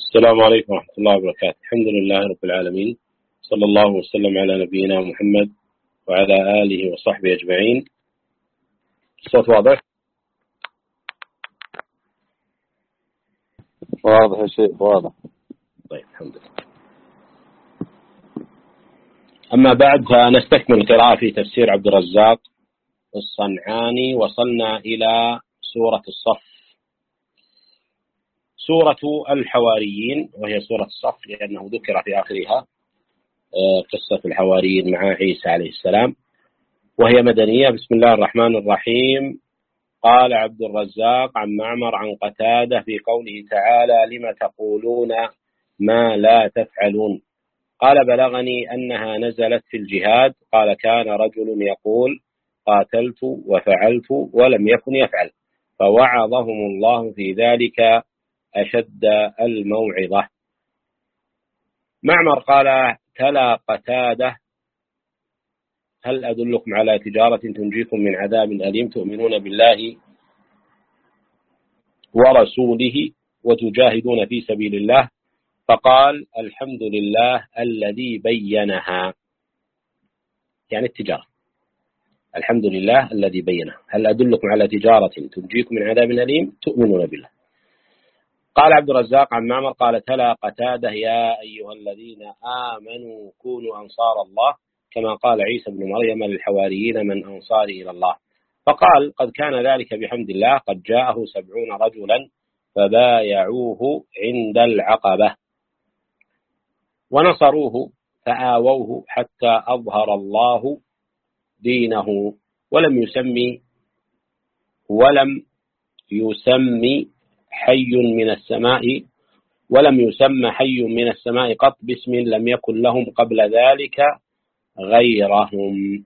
السلام عليكم ورحمة الله وبركاته. الحمد لله رب العالمين، صلى الله وسلم على نبينا محمد وعلى آله وصحبه أجمعين. الصوت واضح؟ واضح يا شيخ، واضح. طيب، الحمد لله. أما بعد، فنستكمل القراءة في تفسير عبد الرزاق الصنعاني. وصلنا إلى سورة الصف، سورة الحواريين، وهي سورة الصف لأنه ذكر في آخرها قصة الحواريين مع عيسى عليه السلام، وهي مدنية. بسم الله الرحمن الرحيم. قال عبد الرزاق عن معمر عن قتادة في قوله تعالى: لم تقولون ما لا تفعلون؟ قال: بلغني أنها نزلت في الجهاد. قال: كان رجل يقول: قاتلت وفعلت ولم يكن يفعل، فوعظهم الله في ذلك أشد الموعظة. معمر قال: تلا قتادة: هل أدلكم على تجارة تنجيكم من عذاب أليم تؤمنون بالله ورسوله وتجاهدون في سبيل الله؟ فقال: الحمد لله الذي بينها، يعني التجارة. الحمد لله الذي بينها. هل أدلكم على تجارة تنجيكم من عذاب أليم تؤمنون بالله؟ قال عبد الرزاق عن معمر قال: تلا قتادة: يا أيها الذين آمنوا كونوا أنصار الله، كما قال عيسى بن مريم للحواريين: من أنصاري إلى الله؟ فقال: قد كان ذلك بحمد الله، قد جاءه 70 رجلا فبايعوه عند العقبة ونصروه فآووه حتى أظهر الله دينه، ولم يسمى حي من السماء قط باسم لم يكن لهم قبل ذلك غيرهم.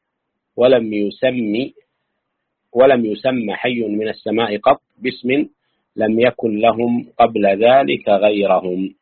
ولم يسمى حي من السماء قط باسم لم يكن لهم قبل ذلك غيرهم.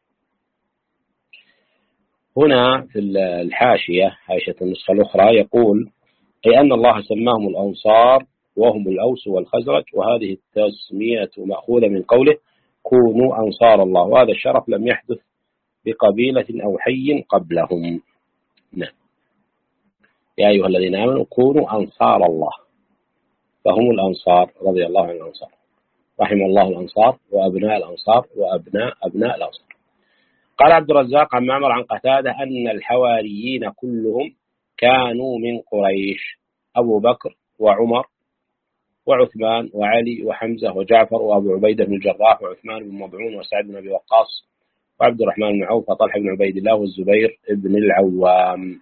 هنا في الحاشية، حاشية النسخة الأخرى، يقول: أي أن الله سماهم الأنصار وهم الأوس والخزرج، وهذه التسمية مأخوذة من قوله: كونوا أنصار الله، وهذا الشرف لم يحدث بقبيلة أو حي قبلهم. نعم. يا أيها الذين آمنوا كونوا أنصار الله، فهم الأنصار رضي الله عن الأنصار، رحم الله الأنصار وأبناء الأنصار وأبناء أبناء الأنصار. قال عبد الرزاق عن معمر عن قتادة أن الحواريين كلهم كانوا من قريش: أبو بكر وعمر وعثمان وعلي وحمزة وجعفر وأبو عبيدة بن الجراح وعثمان بن مضعون وسعد بن أبي وقاص وعبد الرحمن بن عوف وطلحة بن عبيد الله والزبير بن العوام.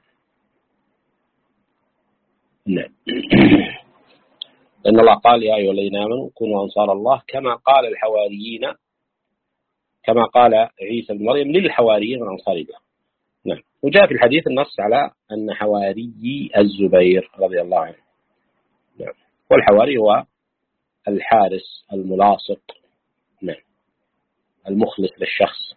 نعم. لأن الله قال: يا أيها الذين آمنوا كونوا أنصار الله، كما قال الحواريين، كما قال عيسى بن مريم للحواريين من أنصار الله. نعم. وجاء في الحديث النص على أن حواري الزبير رضي الله عنه. نعم. والحواري هو الحارس الملاصق، نعم، المخلص للشخص.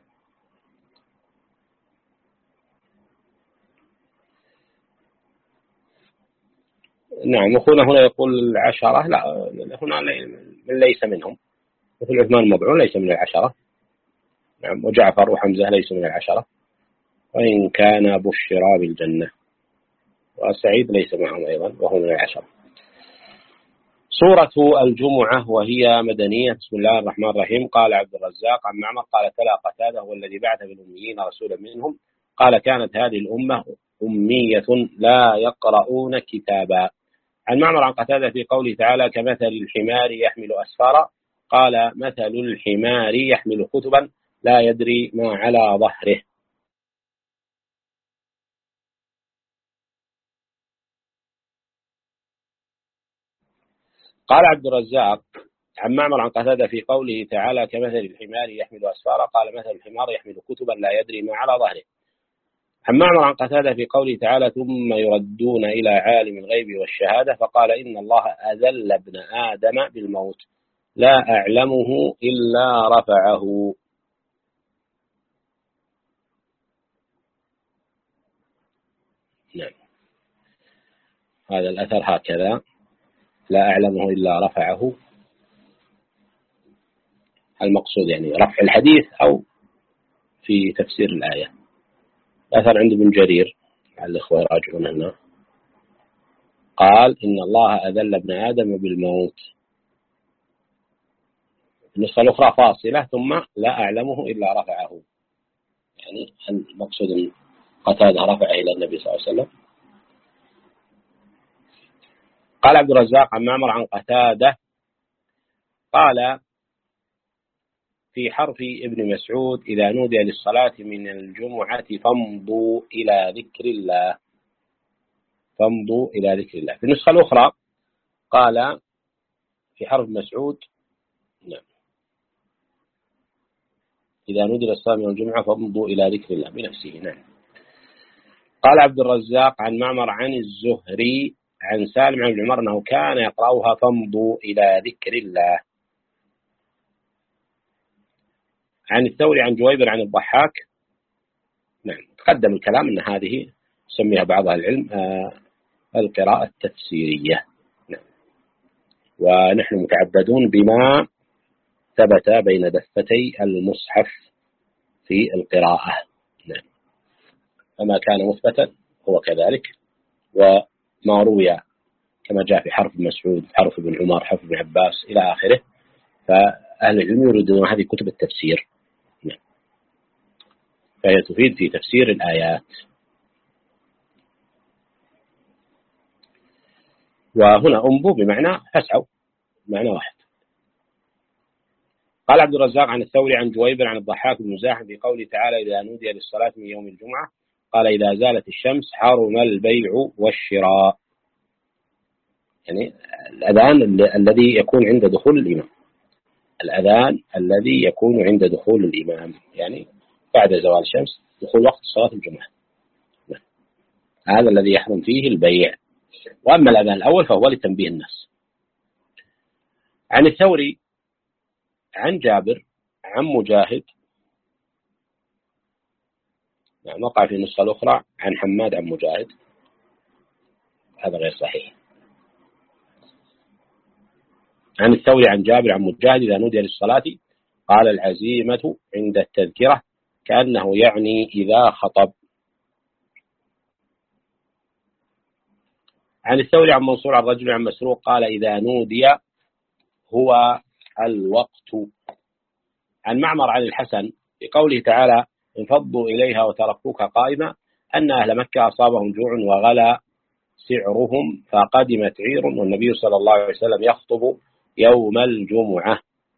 نعم. أخونا هنا يقول 10، لا، هنا من ليس منهم، مثل عثمان المضعون ليس من 10. نعم. وجعفر وحمزة ليس من 10، وإن كان بشرا بالجنة. وسعيد ليس معهم أيضا وهو من 10. سورة الجمعة وهي مدنية. بسم الله الرحمن الرحيم. قال عبد الرزاق عن معمر قال: تلا قتادة: هو الذي بعث بالأميين رسولا منهم. قال: كانت هذه الأمة أمية لا يقرؤون كتابا. عن معمر عن قتادة في قوله تعالى: كمثل الحمار يحمل أسفارا. قال: مثل الحمار يحمل كتبا لا يدري ما على ظهره. قال عبد الرزاق عن معمر عن قتادة في قوله تعالى: كمثل الحمار يحمل أسفارا. قال: مثل الحمار يحمل كتبا لا يدري ما على ظهره. عن معمر عن قتادة في قوله تعالى: ثم يردون إلى عالم الغيب والشهادة. فقال: إن الله أذل ابن آدم بالموت، لا أعلمه إلا رفعه. نعم. هذا الأثر هكذا: لا أعلمه إلا رفعه. المقصود يعني رفع الحديث أو في تفسير الآية. أثر عند ابن جرير على الإخوة يراجعون هنا، قال إن الله أذل ابن آدم بالموت. النسخة الأخرى فاصلة ثم لا أعلمه إلا رفعه، يعني المقصود أن قتادة رفعه إلى النبي صلى الله عليه وسلم. قال عبد الرزاق عن معمر عن قتادة قال في حرف ابن مسعود إذا نودي للصلاة من الجمعة فامضوا إلى ذكر الله، فامضوا إلى ذكر الله. في النسخة الأخرى قال في حرف مسعود نعم إذا نودي للصلاة من الجمعة فامضوا إلى ذكر الله بنفسه. نعم. قال عبد الرزاق عن معمر عن الزهري عن سالم عن عمر أنه كان يقرأها فامضوا إلى ذكر الله. عن الثوري عن جويبر عن الضحاك. نعم. تقدم الكلام أن هذه سميها بعض العلم القراءة التفسيرية. نعم. ونحن متعبدون بما ثبت بين دفتي المصحف في القراءة. نعم. فما كان مثبتا هو كذلك، وما روي كما جاء في حرف مسعود، حرف ابن عمر، حرف ابن عباس إلى آخره، فأهل العلم يريدون هذه كتب التفسير. نعم. فهي تفيد في تفسير الآيات. وهنا أنبوا بمعنى فاسعوا، معنى واحد. قال عبد الرزاق عن الثوري عن جويبر عن الضحاك بن مزاحم في قوله تعالى إذا نودي للصلاة من يوم الجمعة قال إذا زالت الشمس حرم البيع والشراء، يعني الأذان الذي يكون عند دخول الإمام، الأذان الذي يكون عند دخول الإمام يعني بعد زوال الشمس دخول وقت صلاة الجمعة، هذا الذي يحرم فيه البيع. وأما الأذان الأول فهو لتنبيه الناس. عن الثوري عن جابر عن مجاهد، يعني وقع في النسخة الأخرى عن حماد عن مجاهد، هذا غير صحيح. عن الثوري عن جابر عن مجاهد إذا نودي للصلاة قال العزيمة عند التذكرة كأنه يعني إذا خطب. عن الثوري عن منصور عن رجل عن مسروق قال إذا نودي هو الوقت. عن معمر عن الحسن بقوله تعالى انفضوا إليها وتركوك قائمة أن أهل مكة أصابهم جوع وغلا سعرهم فقدمت عير والنبي صلى الله عليه وسلم يخطب يوم الجمعة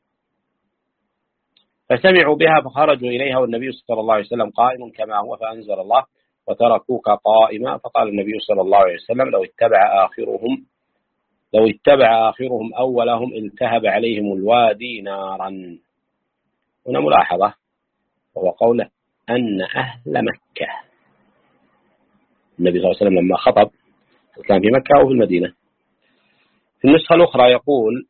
فسمعوا بها فخرجوا إليها والنبي صلى الله عليه وسلم قائم كما هو فأنزل الله وتركوك قائما فقال النبي صلى الله عليه وسلم لو اتبع آخرهم أولهم التهب عليهم الوادي نارا. هنا ملاحظة وهو قوله أن أهل مكة، النبي صلى الله عليه وسلم لما خطب كان في مكة أو في المدينة. في النسخة الأخرى يقول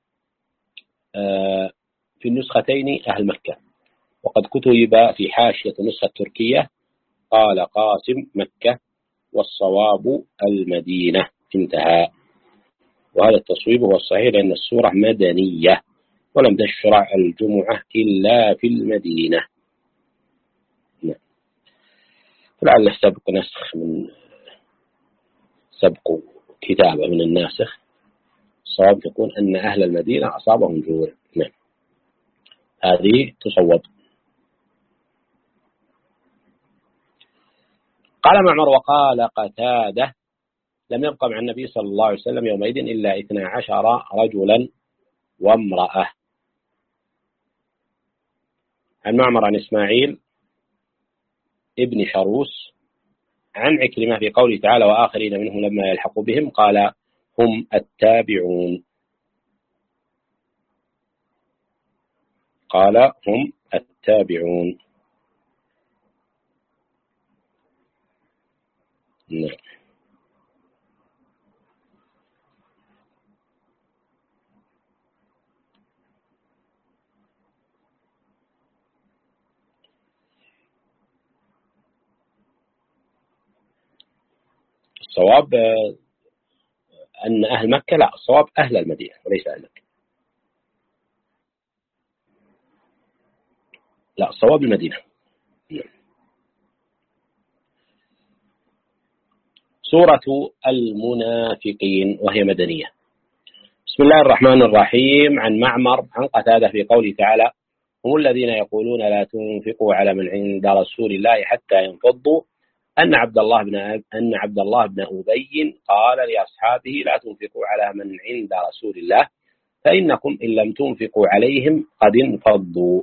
في النسختين أهل مكة، وقد كتب في حاشية النسخة التركية قال قاسم مكة والصواب المدينة انتهى. وهذا التصويب هو الصحيح لأن السورة مدنية ولم تشرع الجمعة إلا في المدينة. فلعل سبق نسخ من سبق كتابة من الناسخ، الصواب تكون أن أهل المدينة أصابهم جوع. نعم. هذه تصوب. قال معمر وقال قتادة لم يبقى مع النبي صلى الله عليه وسلم يومئذ إلا 12 رجلا وامرأة. عن معمر عن إسماعيل ابن شروس عن عكرمة في قوله تعالى وآخرين منهم لما يلحقوا بهم قال هم التابعون. قال هم التابعون. نعم. الصواب أن أهل مكة، لا الصواب أهل المدينة وليس أهل مكة، لا الصواب المدينة. سورة المنافقين وهي مدنية. بسم الله الرحمن الرحيم. عن معمر عن قتادة في قوله تعالى: هم الذين يقولون لا تنفقوا على من عند رسول الله حتى ينفضوا، أن عبد الله بن أبي قال لأصحابه: لا تنفقوا على من عند رسول الله فإنكم إن لم تنفقوا عليهم قد انفضوا.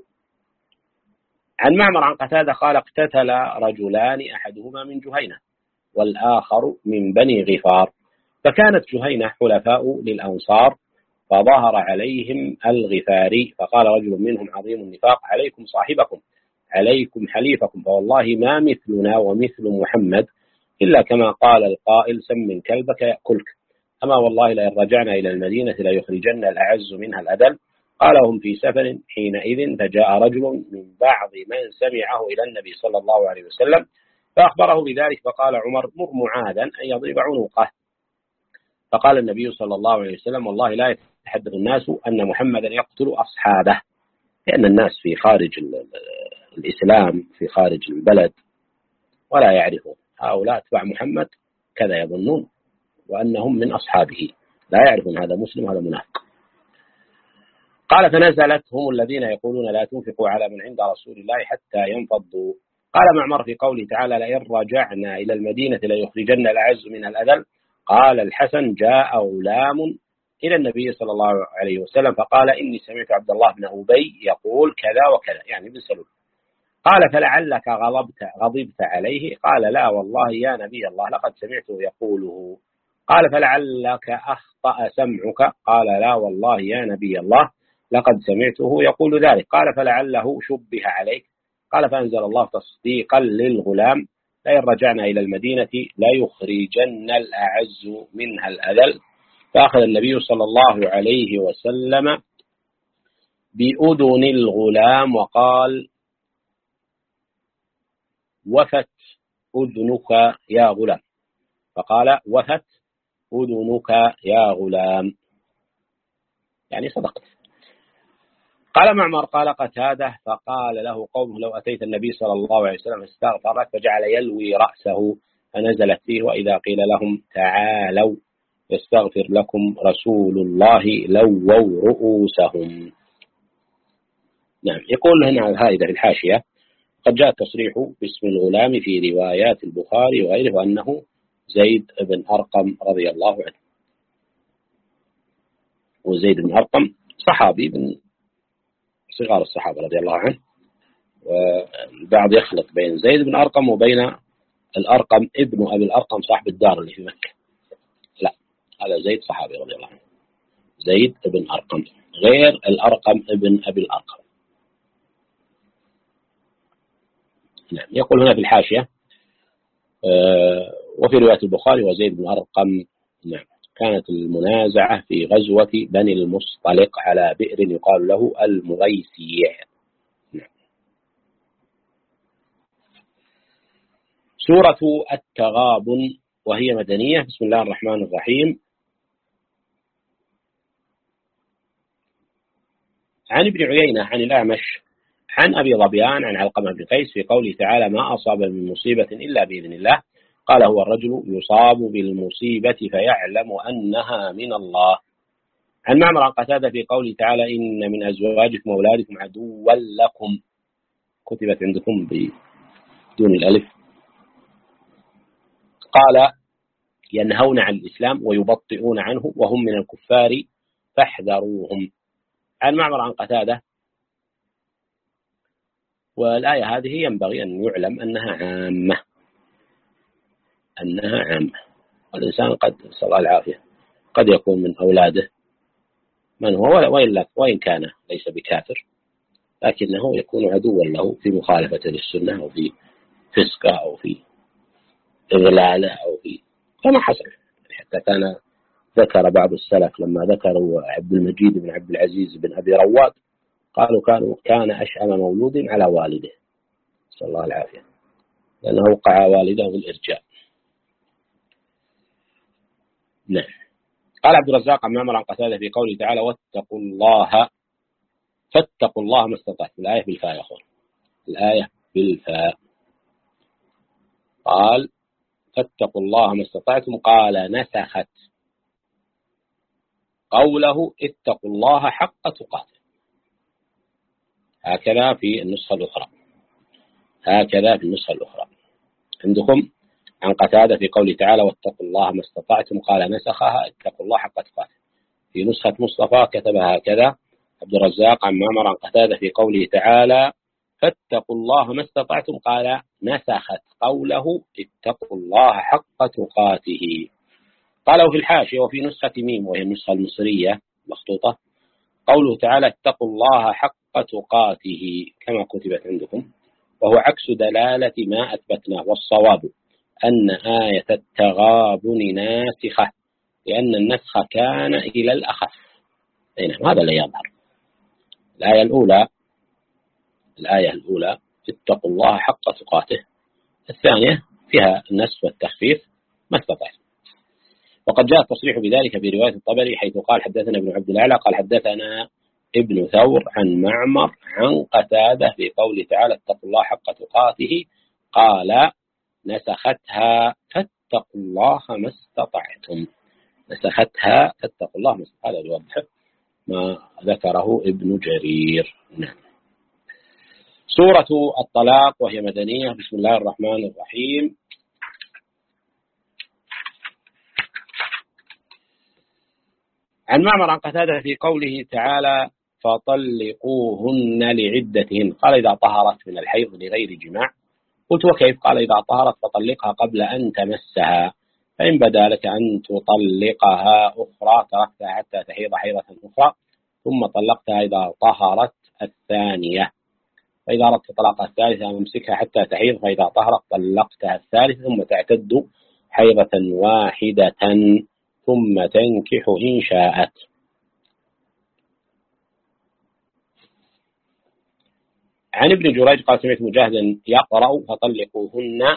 عن معمر عن قتادة قال: اقتتل رجلان أحدهما من جهينة والآخر من بني غفار، فكانت جهينة حلفاء للأنصار، فظهر عليهم الغفاري، فقال رجل منهم عظيم النفاق: عليكم صاحبكم، عليكم حليفكم، فوالله ما مثلنا ومثل محمد إلا كما قال القائل: سمن كلبك يأكلك، أما والله لئن رجعنا إلى المدينة ليخرجن الأعز منها الأذل. قال: هم في سفر حينئذ، فجاء رجل من بعض من سمعه إلى النبي صلى الله عليه وسلم فأخبره بذلك، فقال عمر: مر معاذا أن يضرب عنقه. فقال النبي صلى الله عليه وسلم: والله لا يتحدث الناس أن محمدا يقتل أصحابه، لأن الناس في خارج الإسلام في خارج البلد ولا يعرفون، هؤلاء أتباع محمد كذا يظنون، وأنهم من أصحابه لا يعرفون هذا مسلم وهذا منافق. قال: فنزلت: هم الذين يقولون لا تنفقوا على من عند رسول الله حتى ينفضوا. قال معمر في قوله تعالى: لئن رجعنا إلى المدينة ليخرجن الأعز من الأذل. قال الحسن: جاء غلام إلى النبي صلى الله عليه وسلم فقال: إني سمعت عبد الله بن أبي يقول كذا وكذا، يعني بن سلول. قال: فلعلك غضبت عليه؟ قال: لا والله يا نبي الله، لقد سمعته يقوله. قال: فلعلك أخطأ سمعك؟ قال: لا والله يا نبي الله، لقد سمعته يقول ذلك. قال: فلعله شبه عليك؟ قال: فأنزل الله تصديقا للغلام: لئن رجعنا إلى المدينة ليخرجن الأعز منها الأذل. فأخذ النبي صلى الله عليه وسلم بأذن الغلام وقال: وفت أذنك يا غلام. فقال: وفت أذنك يا غلام، يعني صدقت. قال معمر: قال قتادة: فقال له قومه: لو أتيت النبي صلى الله عليه وسلم استغفر لك، فجعل يلوي رأسه، فنزلت فيه: وإذا قيل لهم تعالوا يستغفر لكم رسول الله لووا رؤوسهم. نعم. يقول هنا هذا في الحاشية: قد جاء التصريح باسم الغلام في روايات البخاري وغيره أنه زيد بن أرقم رضي الله عنه، وزيد بن أرقم صحابي من صغار الصحابة رضي الله عنه، والبعض يخلط بين زيد بن أرقم وبين الأرقم ابن أبي الأرقم صاحب الدار اللي في مكة. لا، هذا زيد صحابي رضي الله عنه، زيد بن أرقم غير الأرقم ابن أبي الأرقم. نعم. يقول هنا في الحاشية: وفي رواية البخاري وزيد بن أرقم. نعم. كانت المنازعة في غزوة بني المصطلق على بئر يقال له المغيسيع. نعم. سورة التغابن وهي مدنية. بسم الله الرحمن الرحيم. عن ابن عيينة عن الأعمش عن أبي ظبيان عن علقمة بن قيس في قوله تعالى: ما أصاب من مصيبة إلا بإذن الله. قال: هو الرجل يصاب بالمصيبة فيعلم أنها من الله. عن معمر عن قتادة في قوله تعالى: إن من أزواجكم وأولادكم عدوا لكم، كتبت عندكم بدون الألف. قال: ينهون عن الإسلام ويبطئون عنه وهم من الكفار فاحذروهم. عن معمر عن قتادة. والآية هذه ينبغي أن يعلم أنها عامة، والإنسان قد نسأل الله العافية قد يكون من أولاده من هو وإن كان ليس بكافر، لكنه يكون عدوا له في مخالفة للسنة أو في فسقه أو في إغلاله أو في كما حصل. حتى كان ذكر بعض السلف لما ذكروا عبد المجيد بن عبد العزيز بن أبي رواد قالوا كان أشأم مولود على والده، نسأل الله العافية، لأنه وقع والده بالإرجاء. نعم. قال عبد الرزاق عن معمر عن قتادة في قوله تعالى: فاتقوا الله ما استطعتم. الآية بالفاء يا أخوان، الآية بالفاء. قال: فاتقوا الله ما استطعتم قال نسخت قوله اتقوا الله حق تقاته. هكذا في النسخة الأخرى، هكذا في النسخة الأخرى عندكم عن قتادة في قوله تعالى واتقوا الله ما استطعتم قال نسخها اتقوا الله حق تقاته. في نسخة مصطفى كتبها هكذا عبد الرزاق عن معمر عن قتادة في قوله تعالى فاتقوا الله ما استطعتم قال نسخت قوله اتقوا الله حق تقاته. قالوا في الحاشية وفي نسخة ميم وهي النسخة المصرية مخطوطة قوله تعالى اتقوا الله حق تقاته كما كتبت عندكم، وهو عكس دلالة ما أثبتناه، والصواب أن آية التغابن ناسخة لأن النسخ كان إلى الأخف. هذا اللي يظهر. الآية الأولى اتقوا الله حق تقاته، الثانية فيها النسخ والتخفيف ما استطعت. وقد جاء التصريح بذلك في رواية الطبري حيث قال حدثنا ابن عبد الأعلى قال حدثنا ابن ثور عن معمر عن قتادة في قوله تعالى اتقوا الله حق تقاته قال نسختها فاتقوا الله ما استطعتم. نسختها فاتقوا الله ما استطعتم. هذا يوضح ما ذكره ابن جرير. نعم. سورة الطلاق وهي مدنية. بسم الله الرحمن الرحيم. عن معمر عن قتادة في قوله تعالى فطلقوهن لعدتهن قال إذا طهرت من الحيض لغير جماع. قلت وكيف؟ قال إذا طهرت فطلقها قبل أن تمسها، فإن بدا لك أن تطلقها أخرى تركتها حتى تحيض حيضة أخرى ثم طلقتها إذا طهرت الثانية، فإذا أردت طلاقها الثالثة أمسكها حتى تحيض، فإذا طهرت طلقتها الثالثة ثم تعتد حيضة واحدة ثم تنكح إن شاءت. عن ابن جريج قال سمعت مجاهدا يقرأ فطلقوهن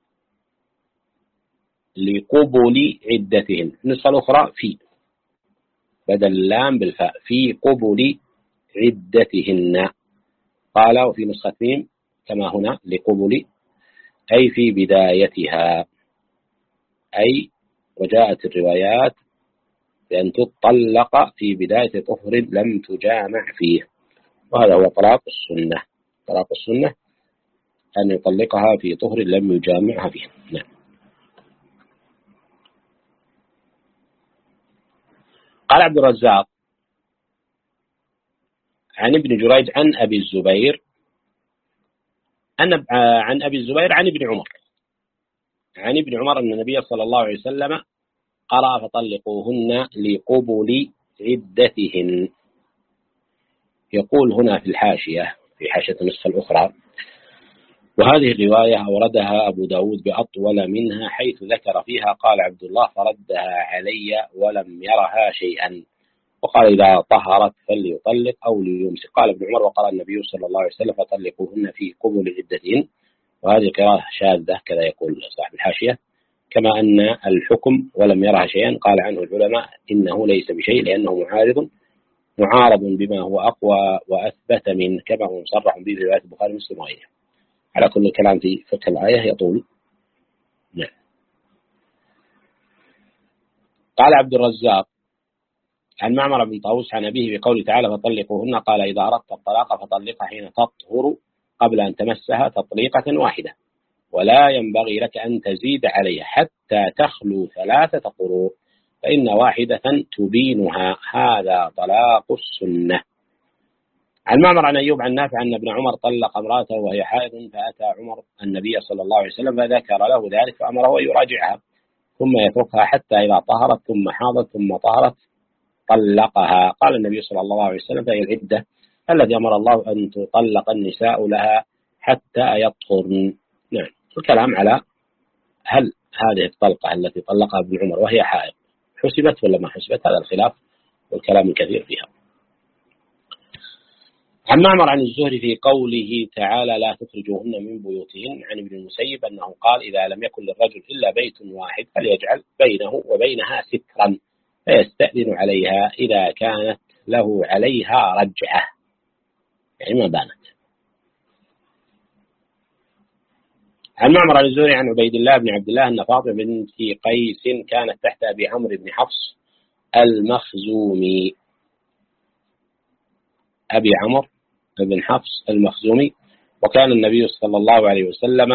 لقبل عدتهن. النسخة الأخرى في بدل اللام بالفاء في قبل عدتهن. قال وفي نسخة ميم كما هنا لقبل أي في بدايتها، أي وجاءت الروايات بأن تطلق في بداية طهر لم تجامع فيه، وهذا هو طلاق السنة. طلاق السنة أن يطلقها في طهر لم يجامعها فيه. نعم. قال عبد الرزاق عن ابن جريج عن أبي الزبير عن أبي الزبير عن ابن عمر عن ابن عمر أن النبي صلى الله عليه وسلم قرأ فطلقوهن لقبل عدتهن. يقول هنا في الحاشية في حاشية النسخة الأخرى وهذه الرواية أوردها أبو داود بأطول منها حيث ذكر فيها قال عبد الله فردها علي ولم يرها شيئا، وقال إذا طهرت فليطلق أو ليمسك. قال ابن عمر وقال النبي صلى الله عليه وسلم فطلقوهن في قبل عدتهن، وهذه قراءة شاذة كذا يقول صاحب الحاشية. كما أن الحكم ولم يرها شيئا قال عنه العلماء إنه ليس بشيء لأنه معارض بما هو أقوى وأثبت من كما هو مصرح به في رواية البخاري ومسلم وغيره. على كل الكلام في فقه الآية يطول. نعم. قال عبد الرزاق عن معمر بن طاووس عن أبيه بقوله تعالى فطلقوهن قال إذا أردت الطلاق فطلقها حين تطهر قبل أن تمسها تطليقة واحدة، ولا ينبغي لك أن تزيد عليها حتى تخلو 3 قروء، فإن واحدة تبينها. هذا طلاق السنة. عن معمر عن أيوب عن نافع أن ابن عمر طلق امرأته وهي حائض فأتى عمر النبي صلى الله عليه وسلم فذكر له ذلك فأمره أن يراجعها ثم يتركها حتى إذا طهرت ثم حاضت ثم طهرت طلقها. قال النبي صلى الله عليه وسلم فهي العدة التي أمر الله أن تطلق النساء لها حتى يطهرن. نعم. الكلام على هل هذه الطلقة التي طلقها ابن عمر وهي حائض حسبت ولا ما حسبت، هذا الخلاف والكلام الكثير فيها. عن معمر عن الزهري في قوله تعالى لا تخرجوهن من بيوتهن عن ابن المسيب أنه قال إذا لم يكن للرجل إلا بيت واحد فليجعل بينه وبينها سترا فيستأذن عليها إذا كانت له عليها رجعة، يعني ما بانت. عن معمر عن الزهري عن عبيد الله بن عبد الله أن فاطمة بنت قيس كانت تحت أبي عمرو بن حفص المخزومي. أبي عمرو بن حفص المخزومي. وكان النبي صلى الله عليه وسلم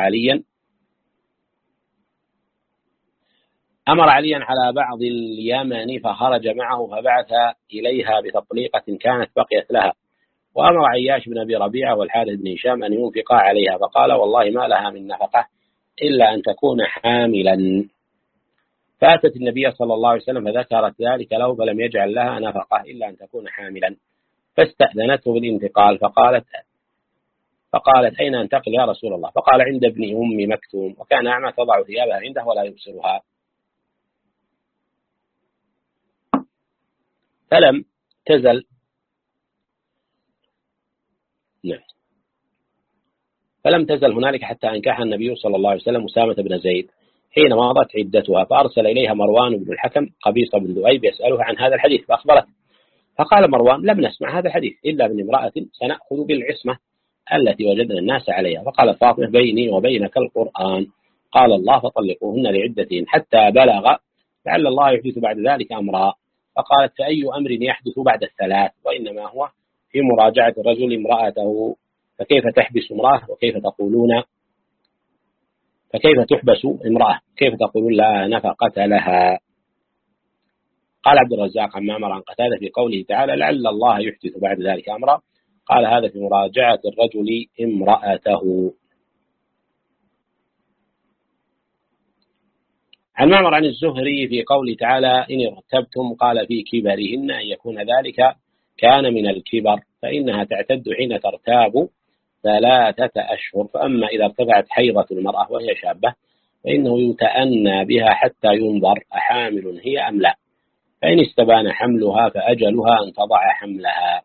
أمر عليا على بعض اليمن فخرج معه فبعث إليها بتطليقة كانت بقيت لها، وأمر عياش بن أبي ربيعة والحارث بن هشام أن ينفقا عليها، فقال والله ما لها من نفقة إلا أن تكون حاملا. فأتت النبي صلى الله عليه وسلم فذكرت ذلك له فلم يجعل لها نفقة إلا أن تكون حاملا، فاستأذنته بالانتقال فقالت أين أنتقل يا رسول الله؟ فقال عند ابن أم مكتوم، وكان أعمى تضع ثيابها عنده ولا يبصرها. فلم تزل هنالك حتى أنكح النبي صلى الله عليه وسلم أسامة بن زيد حين مضت عدتها، فأرسل إليها مروان بن الحكم قبيصة بن ذؤيب يسألها عن هذا الحديث فأخبرته، فقال مروان لم نسمع هذا الحديث إلا من امرأة سنأخذ بالعصمة التي وجدنا الناس عليها. فقال فاطمة بيني وبينك القرآن، قال الله فطلقوهن لعدتهن حتى بلغ لعل الله يحدث بعد ذلك أمرا. فقالت فأي أمر يحدث بعد الثلاث؟ وإنما هو في مراجعة الرجل امرأته، فكيف تحبس امرأة فكيف تحبس امرأة؟ كيف تقولون لا نفقة لها؟ قال عبد الرزاق عن معمر عن قتادة في قوله تعالى لعل الله يحدث بعد ذلك أمرا، قال هذا في مراجعة الرجل امرأته. عن معمر عن الزهري في قوله تعالى إن ارتبتم، قال في كبرهن أن يكون ذلك كان من الكبر، فإنها تعتد حين ترتاب 3 أشهر، فأما إذا ارتفعت حيضة المرأة وهي شابة فإنه يتأنى بها حتى ينظر أحامل هي أم لا، فإن استبان حملها فأجلها أن تضع حملها،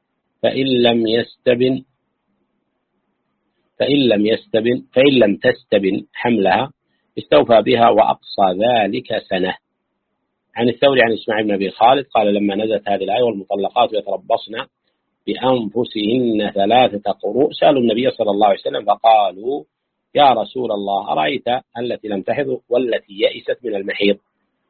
فإن لم تستبن حملها استوفى بها وأقصى ذلك سنة. عن الثوري عن إسماعيل بن أبي خالد قال لما نزلت هذه الآية والمطلقات يتربصن بأنفسهن 3 قروء سألوا النبي صلى الله عليه وسلم فقالوا يا رسول الله أرأيت التي لم تحض والتي يئست من المحيض؟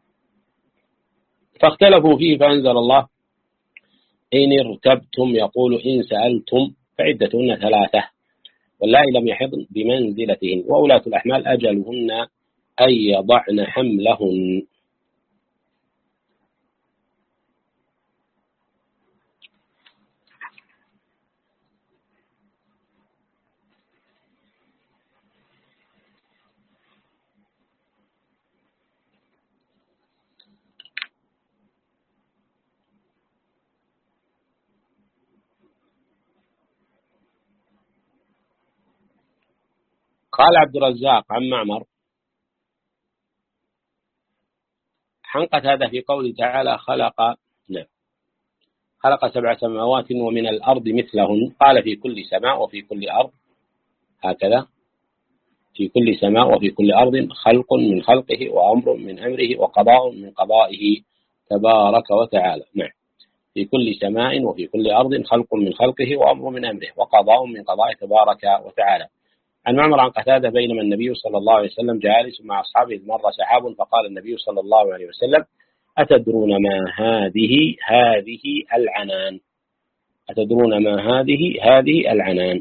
فاختلفوا فيه فأنزل الله إن ارتبتم يقول إن سألتم فعدتهن 3 واللائي لم يحضن بمنزلتهن، وأولاة الأحمال أجلهن أن يضعن حملهن. قال عبد الرزاق عن معمر عن قتادة في قوله تعالى خلق 7 سماوات ومن الأرض مثلهن، قال في كل سماء وفي كل أرض، هكذا في كل سماء وفي كل أرض خلق من خلقه وأمر من أمره وقضاء من قضائه تبارك وتعالى. في كل سماء وفي كل أرض خلق من خلقه وأمر من أمره وقضاء من قضائه تبارك وتعالى. عن معمر عن قتادة بينما النبي صلى الله عليه وسلم جالس مع أصحابه مر سحاب فقال النبي صلى الله عليه وسلم أتدرون ما هذه العنان؟ أتدرون ما هذه العنان؟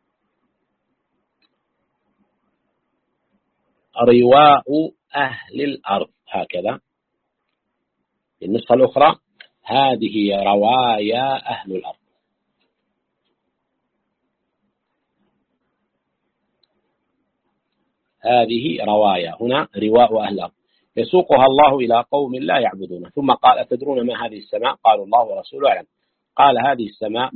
رواء أهل الأرض، هكذا في النسخة الأخرى هذه روايا أهل الأرض. هذه روايا، هنا رواء أهل الأرض يسوقها الله إلى قوم لا يعبدونه. ثم قال أتدرون ما هذه السماء؟ قالوا الله ورسوله أعلم. قال هذه السماء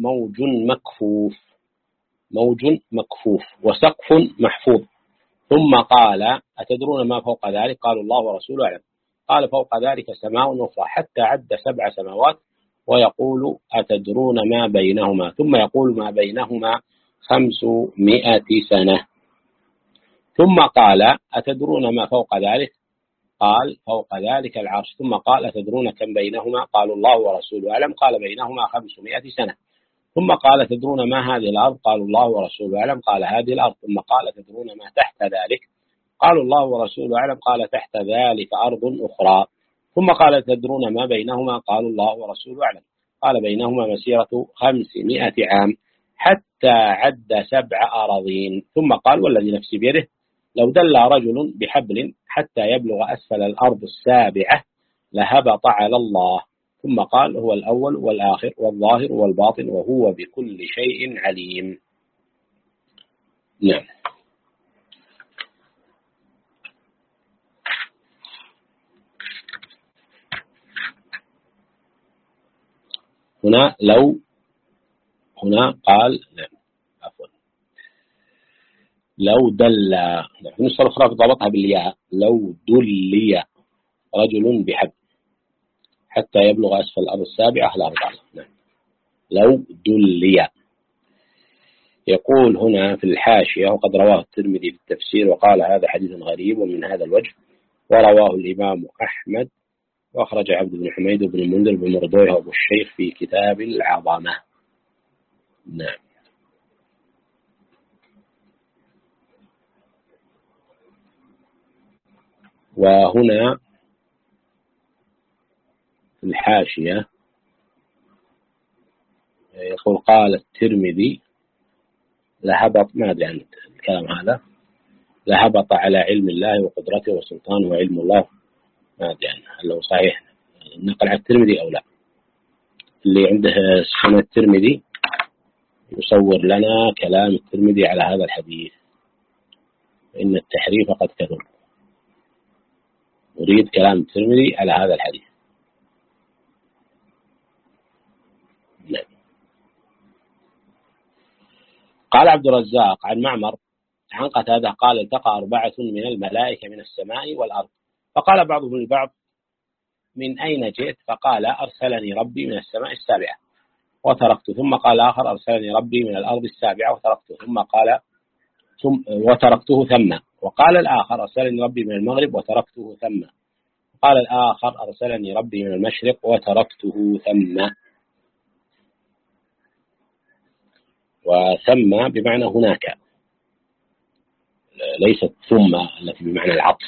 موج مكفوف وسقف محفوظ. ثم قال أتدرون ما فوق ذلك؟ قالوا الله ورسوله أعلم. قال فوق ذلك سماء أخرى حتى عد 7 سماوات ويقول أتدرون ما بينهما؟ ثم يقول ما بينهما 500 سنة. ثم قال أتدرون ما فوق ذلك؟ قال فوق ذلك العرش. ثم قال أتدرون كم بينهما؟ قالوا الله ورسوله أعلم. قال بينهما 500 سنة. ثم قال تدرون ما هذه الأرض؟ قالوا الله ورسوله أعلم. قال هذه الأرض. ثم قال تدرون ما تحت ذلك؟ قالوا الله ورسوله أعلم. قال تحت ذلك أرض أخرى. ثم قال تدرون ما بينهما؟ قالوا الله ورسوله أعلم. قال بينهما مسيرة 500 عام حتى عد 7 أراضين. ثم قال والذي نفسي بيده لو دل رجل بحبل حتى يبلغ أسفل الأرض السابعة لهبط على الله. ثم قال هو الأول والآخر والظاهر والباطن وهو بكل شيء عليم. نعم. هنا قال نعم عفوا لو دل في النسخة الأخرى ضبطها بالياء لو دلي رجل بحبل حتى يبلغ أسفل الأرض السابعة لا رضا. نعم. لو دلي. يقول هنا في الحاشية وقد رواه الترمذي في التفسير وقال هذا حديث غريب ومن هذا الوجه، ورواه الإمام أحمد وأخرج عبد بن حميد بن المنذر بن مردويه أبو الشيخ في كتاب العظمة. نعم. وهنا في الحاشية يقول قال الترمذي لهبط، ما أدري عن الكلام هذا، لهبط على علم الله وقدرته وسلطانه وعلم الله، ما أدري عنه هل هو صحيح نقل عن الترمذي أو لا. اللي عنده سنة الترمذي يصور لنا كلام الترمذي على هذا الحديث، إن التحريف قد كثر. نريد كلام الترمذي على هذا الحديث. نعم. قال عبد الرزاق عن معمر عن قتادة قال التقى 4 من الملائكة من السماء والأرض، فقال بعضهم البعض من أين جئت؟ فقال أرسلني ربي من السماء السابعة وتركته. ثم قال آخر أرسلني ربي من الأرض السابعة وتركته. وتركته ثم. وقال الآخر أرسلني ربي من المغرب وتركته ثم. قال الآخر أرسلني ربي من المشرق وتركته ثم. وثم بمعنى هناك، ليست ثم التي بمعنى العطف.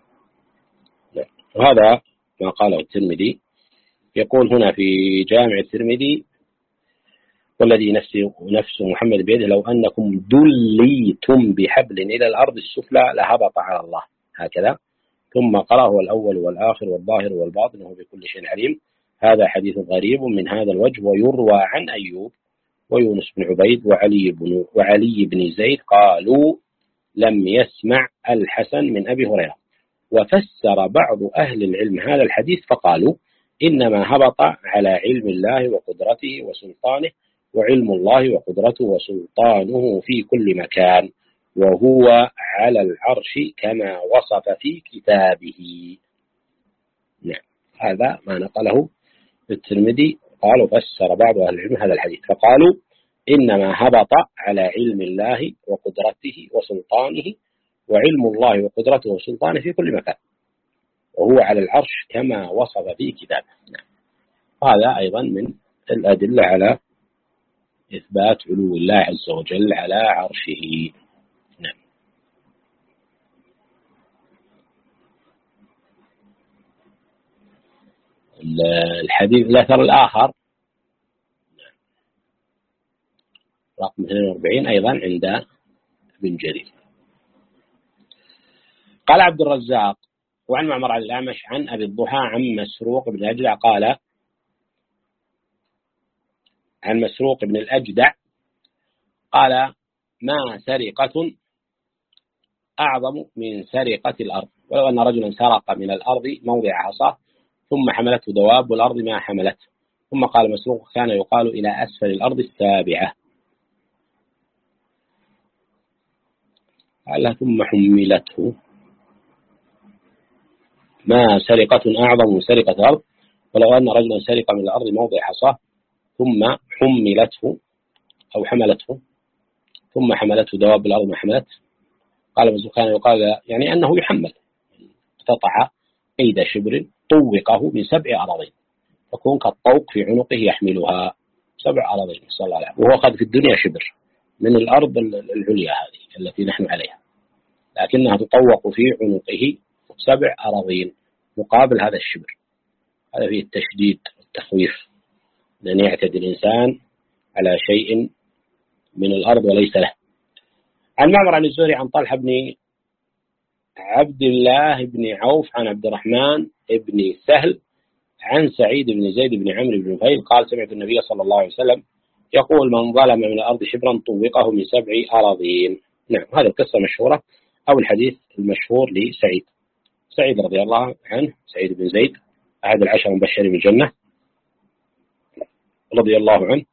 وهذا ما قاله الترمذي. يقول هنا في جامع الترمذي والذي نفس محمد بيده لو أنكم دليتم بحبل إلى الأرض السفلى لهبط على الله، هكذا. ثم قرأه الأول والآخر والظاهر والباطن وهو بكل شيء عليم. هذا حديث غريب من هذا الوجه، ويروى عن أيوب ويونس بن عبيد وعلي بن زيد قالوا لم يسمع الحسن من أبي هريرة. وفسر بعض أهل العلم هذا الحديث فقالوا إنما هبط على علم الله وقدرته وسلطانه، وعلم الله وقدرته وسلطانه في كل مكان، وهو على العرش كما وصف في كتابه. نعم. هذا ما نقله الترمذي. قالوا فسر بعض أهل العلم هذا الحديث فقالوا إنما هبط على علم الله وقدرته وسلطانه، وعلم الله وقدرته وسلطانه في كل مكان، وهو على العرش كما وصف في كتابه. نعم. هذا أيضا من الأدلة على إثبات علو الله عز وجل على عرشه. نعم. الحديث الأثر الآخر رقم 42 أيضا عند ابن جرير. قال عبد الرزاق وعن معمر عن الأعمش عن أبي الضحى عن مسروق بن الأجدع قال عن مسروق بن الأجدع قال ما سرقة أعظم من سرقة الأرض، ولو أن رجلا سرق من الأرض موضع عصاه ثم حملته دواب الأرض ما حملته. ثم قال مسروق كان يقال إلى أسفل الأرض السابعة. قال ثم حملته، ما سرقة أعظم من سرقة الأرض، ولو أن رجلا سرق من الأرض موضع عصاه ثم حملته أو حملته ثم حملته دواب الأرض ما حملته. قال مسروق كان يقال يعني أنه يحمل، اقتطع قيد شبر طوقه من 7 أراضين، تكون كالطوق في عنقه يحملها. 7 أراضين صلى الله عليه وسلم، وهو أخذ في الدنيا شبر من الأرض العليا هذه التي نحن عليها، لكنها تطوق في عنقه 7 أراضين مقابل هذا الشبر. هذا فيه التشديد والتخويف، لأن يعتدي الإنسان على شيء من الأرض وليس له. عن معمر عن الزهري عن طلحة بن عبد الله بن عوف عن عبد الرحمن بن سهل عن سعيد بن زيد بن عمرو بن نفيل قال سمعت النبي صلى الله عليه وسلم يقول من ظلم من الأرض شبرا طوقه من 7 أراضين. نعم، هذه القصة مشهورة أو الحديث المشهور لسعيد. سعيد رضي الله عنه، سعيد بن زيد أحد 10 المبشرين بالجنة رضي الله عنه،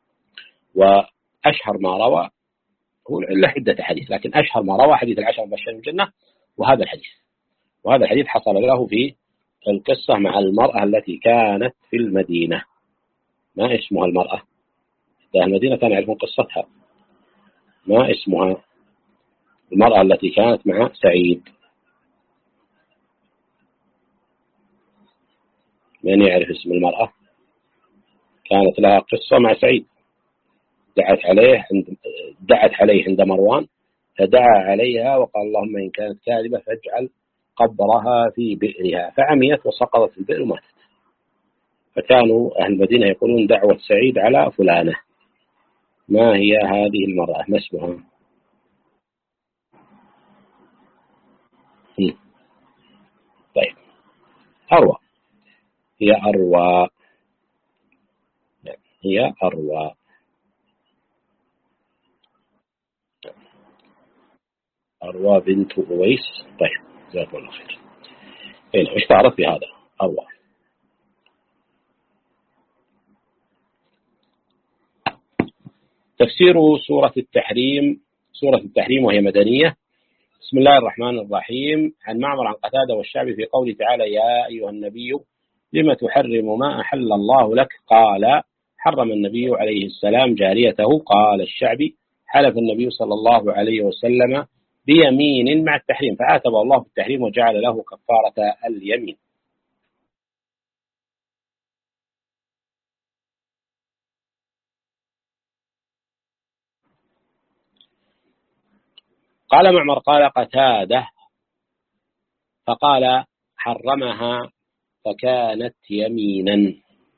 وأشهر ما روى هو له عدة حديث، لكن أشهر ما روى حديث 10 المبشرين بالجنة وهذا الحديث. وهذا الحديث حصل له في القصة مع المرأة التي كانت في المدينة. ما اسمها المرأة؟ أهل المدينة كانوا يعرفون قصتها. ما اسمها المرأة التي كانت مع سعيد؟ من يعرف اسم المرأة؟ كانت لها قصة مع سعيد، دعت عليه عند مروان، فدعا عليها وقال اللهم إن كانت كاذبة فاجعل قبرها في بئرها، فعميت وسقطت في البئر وماتت. فكانوا أهل المدينة يقولون دعوة سعيد على فلانة. ما هي هذه المرأة؟ ما اسمها؟ طيب، أروى. هي أروى. هي أروى. أروى بنت أويس. طيب، جزاكم الله خير. إيش تعرف بهذا أروى؟ تفسير سورة التحريم. سورة التحريم وهي مدنية. بسم الله الرحمن الرحيم. عن معمر عن قتادة والشعبي في قوله تعالى يا أيها النبي لم تحرم ما أحل الله لك؟ قال حرم النبي عليه السلام جاريته. قال الشعبي حلف النبي صلى الله عليه وسلم بيمين مع التحريم فعاتب الله بالتحريم وجعل له كفارة اليمين. قال معمر قال قتادة فقال حرمها فكانت يمينا.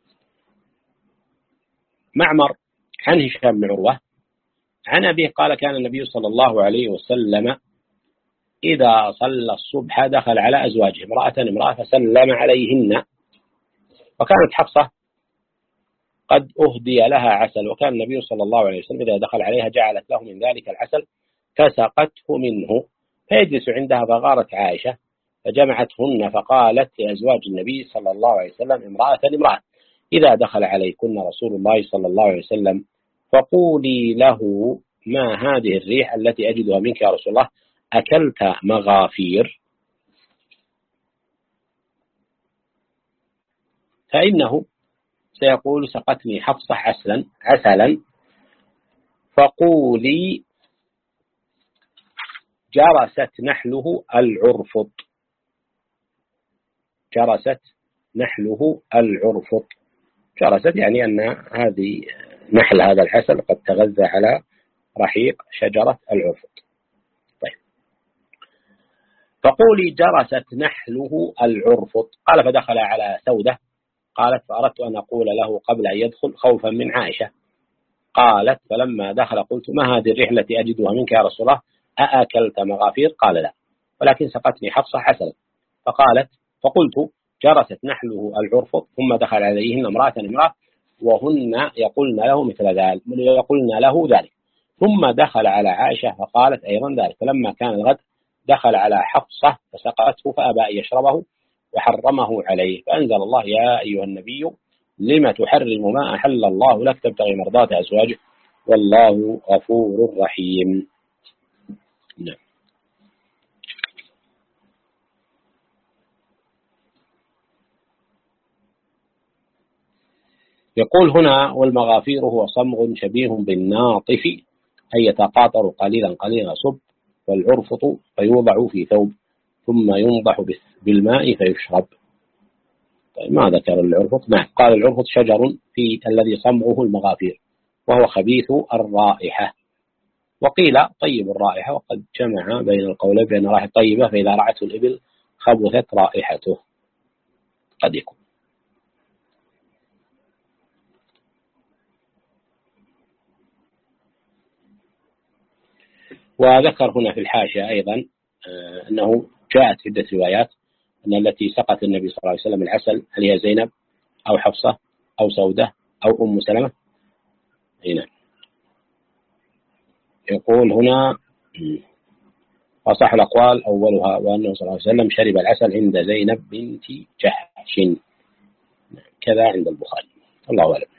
معمر عن هشام بن عروة عن أبيه قال كان النبي صلى الله عليه وسلم إذا صلى الصبح دخل على أزواجه امرأة فسلم عليهن، وكانت حفصة قد أهدي لها عسل، وكان النبي صلى الله عليه وسلم إذا دخل عليها جعلت له من ذلك العسل فسقته منه فيجلس عندها، فغارت عائشة فجمعتهن فقالت لأزواج النبي صلى الله عليه وسلم امرأة إذا دخل عليكن رسول الله صلى الله عليه وسلم فقولي له ما هذه الريح التي أجدها منك يا رسول الله؟ أكلت مغافير؟ فإنه سيقول سقتني حفصة عسلا فقولي جرست نحله العرفط. جرست نحله العرفط. جرست يعني أن هذه نحل هذا العسل قد تغذى على رحيق شجرة العرفط. طيب، فقولي جرست نحله العرفط. قال فدخل على سودة قالت فأردت أن أقول له قبل أن يدخل خوفا من عائشة. قالت فلما دخل قلت ما هذه الريح التي أجدها منك يا رسول الله؟ أأكلت مغافير؟ قال لا، ولكن سقتني حفصة عسلا. فقلت جرست نحله العرفط. ثم دخل عليهن امرأة وهن يقولن له مثل ذلك، يقولن له ذلك. ثم دخل على عائشة فقالت أيضا ذلك. فلما كان الغد دخل على حفصة فسقته فأبى أن يشربه وحرمه عليه، فأنزل الله يا أيها النبي لما تحرم ما أحل الله لك تبتغي مرضات أزواجك والله غفور رحيم. نعم. يقول هنا والمغافير هو صمغ شبيه بالناطف أي يتقاطر قليلا صب، والعرفط فيوضع في ثوب ثم ينضح بالماء فيشرب. طيب ما ذكر العرفط. نعم قال العرفط شجر في الذي صمغه المغافير وهو خبيث الرائحة. وقيل طيب الرائحة، وقد جمع بين القولين بين رائحة طيبة فإذا رعته الإبل خبثت رائحته، قد يكون. وذكر هنا في الحاشية أيضا أنه جاءت عدة روايات أن التي سقت النبي صلى الله عليه وسلم العسل هل هي زينب أو حفصة أو سودة أو أم سلمة. هنا يقول هنا أصح الأقوال أولها وأنه صلى الله عليه وسلم شرب العسل عند زينب بنت جحش، كذا عند البخاري، الله أعلم.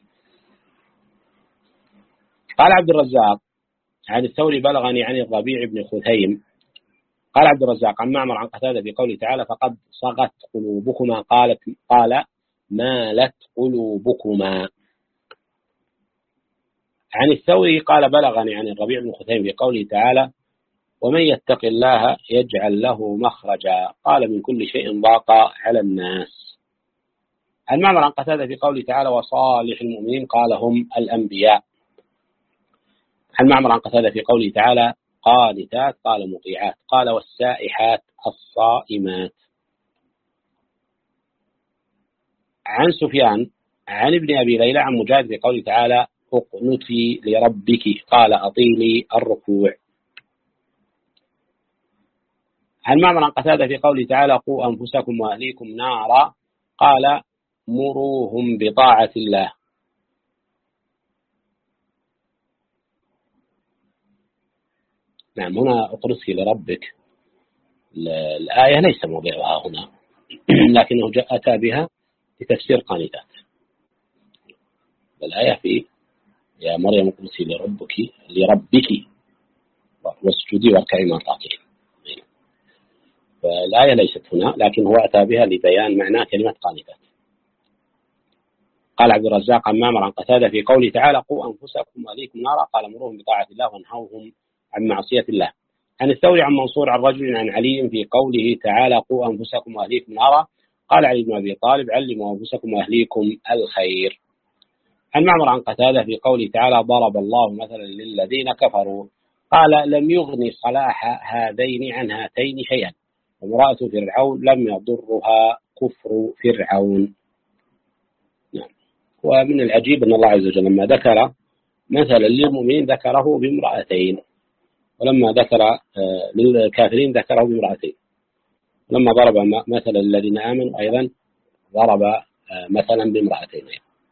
قال عبد الرزاق عن الثوري بلغني عن الربيع بن خثيم قال عبد الرزاق عن معمر عن قتادة في قوله تعالى فقد صغت قلوبكما قال مالت قلوبكما. عن الثوري قال بلغني عن الربيع بن خثيم في قوله تعالى ومن يتق الله يجعل له مخرجا قال من كل شيء ضاق على الناس. عن معمر عن قتادة في قوله تعالى وصالح المؤمنين قال هم الأنبياء. عن معمر عن قتادة في قوله تعالى قانتات قال مطيعات قال والسائحات الصائمات. عن سفيان عن ابن أبي ليلى عن مجاهد في قوله تعالى اقنتي لربك قال أطيلي الركوع. عن معمر عن قتادة في قوله تعالى قوا أنفسكم وأهليكم نارا قال مروهم بطاعة الله. نعم هنا اقنتي لربك الآية ليس موضعها هنا لكنه أتى بها لتفسير قانتات. الآية في يا مريم اقنتي لربك واسجدي واركعي مع الراكعين. فالآية ليست هنا لكن هو أتى بها لبيان معنى كلمة قانتات. قال عبد الرزاق عن معمر عن قتادة في قوله تعالى قوا أنفسكم وأهليكم نارا قال مروهم بطاعة الله وانهوهم عن معصية الله. عن الثوري عن منصور عن رجل عن علي في قوله تعالى قوا أنفسكم وأهليكم نارا قال علي بن أبي طالب علموا أنفسكم وأهليكم الخير. عن معمر عن قتادة في قوله تعالى ضرب الله مثلا للذين كفروا قال لم يغني صلاح هذين عن هاتين شيئا وامرأة فرعون لم يضرها كفر فرعون. نعم. ومن العجيب أن الله عز وجل لما ذكر مثلا للمؤمنين ذكره بامرأتين ولما ذكر للكافرين ذكره بامرأتين لما ضرب مثلا الذين آمنوا أيضا ضرب مثلا بامرأتين.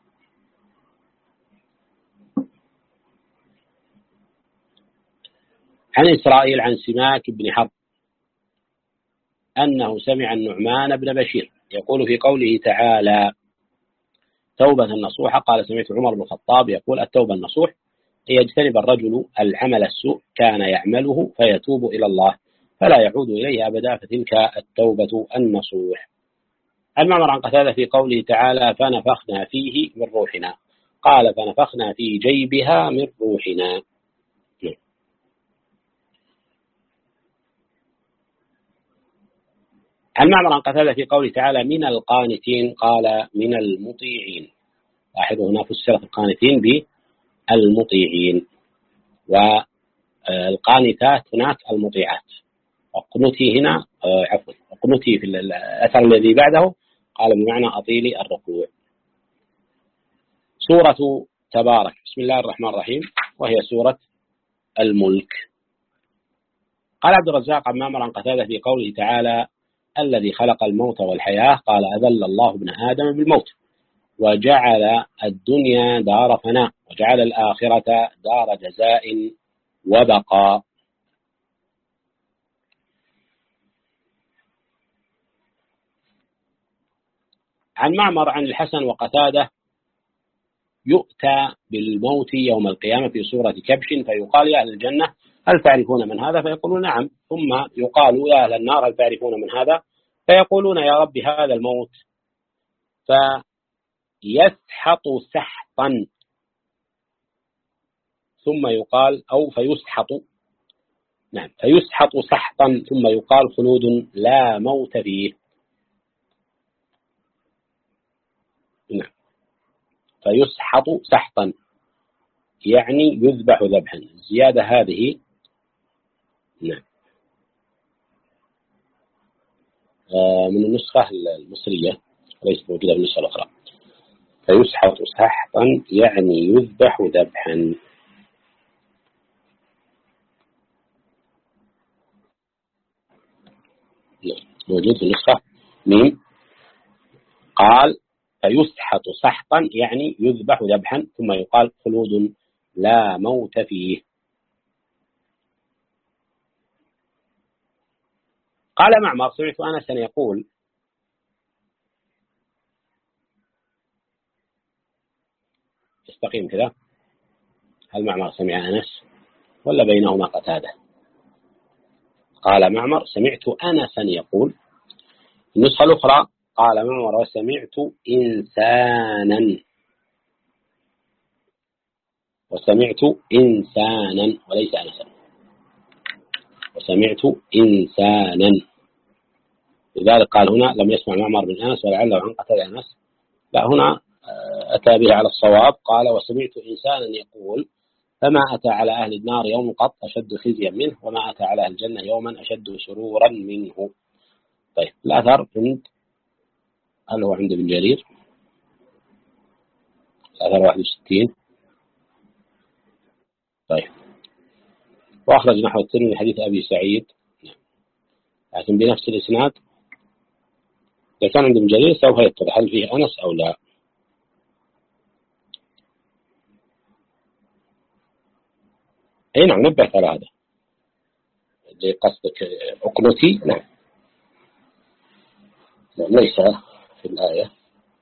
عن إسرائيل عن سماك بن حرب أنه سمع النعمان بن بشير يقول في قوله تعالى توبة نصوحة قال سمعت عمر بن الخطاب يقول التوبة النصوح أن يجتنب الرجل العمل السوء كان يعمله فيتوب إلى الله فلا يعود إليه أبدا فتلك التوبة النصوح. المعمر عن قتادة في قوله تعالى فنفخنا فيه من روحنا قال فنفخنا في جيبها من روحنا. المعمر عن قتادة في قوله تعالى من القانتين قال من المطيعين. لاحظوا هنا فسرت القانتين بالمطيعين والقانتات هناك المطيعات. اقنتي هنا عفوا اقنتي في الأثر الذي بعده قال بمعنى أطيلي الركوع. سورة تبارك بسم الله الرحمن الرحيم وهي سورة الملك. قال عبد الرزاق عن معمر عن قتادة في قوله تعالى الذي خلق الموت والحياة قال أذل الله ابن آدم بالموت وجعل الدنيا دار فناء وجعل الآخرة دار جزاء وبقاء. عن معمر عن الحسن وقتادة يؤتى بالموت يوم القيامة في صورة كبش فيقال يا أهل الجنة هل تعرفون من هذا فيقولون نعم ثم يقال يا أهل النار هل تعرفون من هذا فيقولون يا رب هذا الموت فيسحط سحطا ثم يقال أو فيسحط نعم فيسحط سحطا ثم يقال خلود لا موت فيه. نعم. فيسحط سحطا يعني يذبح ذبحا. الزيادة هذه نعم من النسخة المصرية ليست موجودة في النسخة الأخرى. فيسحط سحطا يعني يذبح ذبحا. موجود في النسخة ميم. قال فيسحط سحطا يعني يذبح ذبحا، ثم يقال خلود لا موت فيه. قال معمر سمعت أنسا يقول استقيم كذا. هل معمر سمع أنس ولا بينهما قتادة؟ قال معمر سمعت أنسا يقول. النسخة الأخرى قال معمر وسمعت إنسانا وليس أنسا. وسمعت إنسانا، لذلك قال هنا لم يسمع معمر من أنس ولعله عن قتادة أنس. لا، هنا أتى به على الصواب. قال وسمعت إنسانا يقول فما أتى على أهل النار يوم قط أشد خزيا منه، وما أتى على أهل الجنة يوما أشد سرورا منه. طيب الأثر هل هو عند ابن جرير؟ الأثر 61. طيب وأخرج نحو الترمذي حديث أبي سعيد لكن بنفس الإسناد. إذا كان عند ابن جرير سوف يتضح هل فيه أنس أو لا. أي نعم نبهت على هذا اللي قصدك أقنتي. نعم ليس في الآية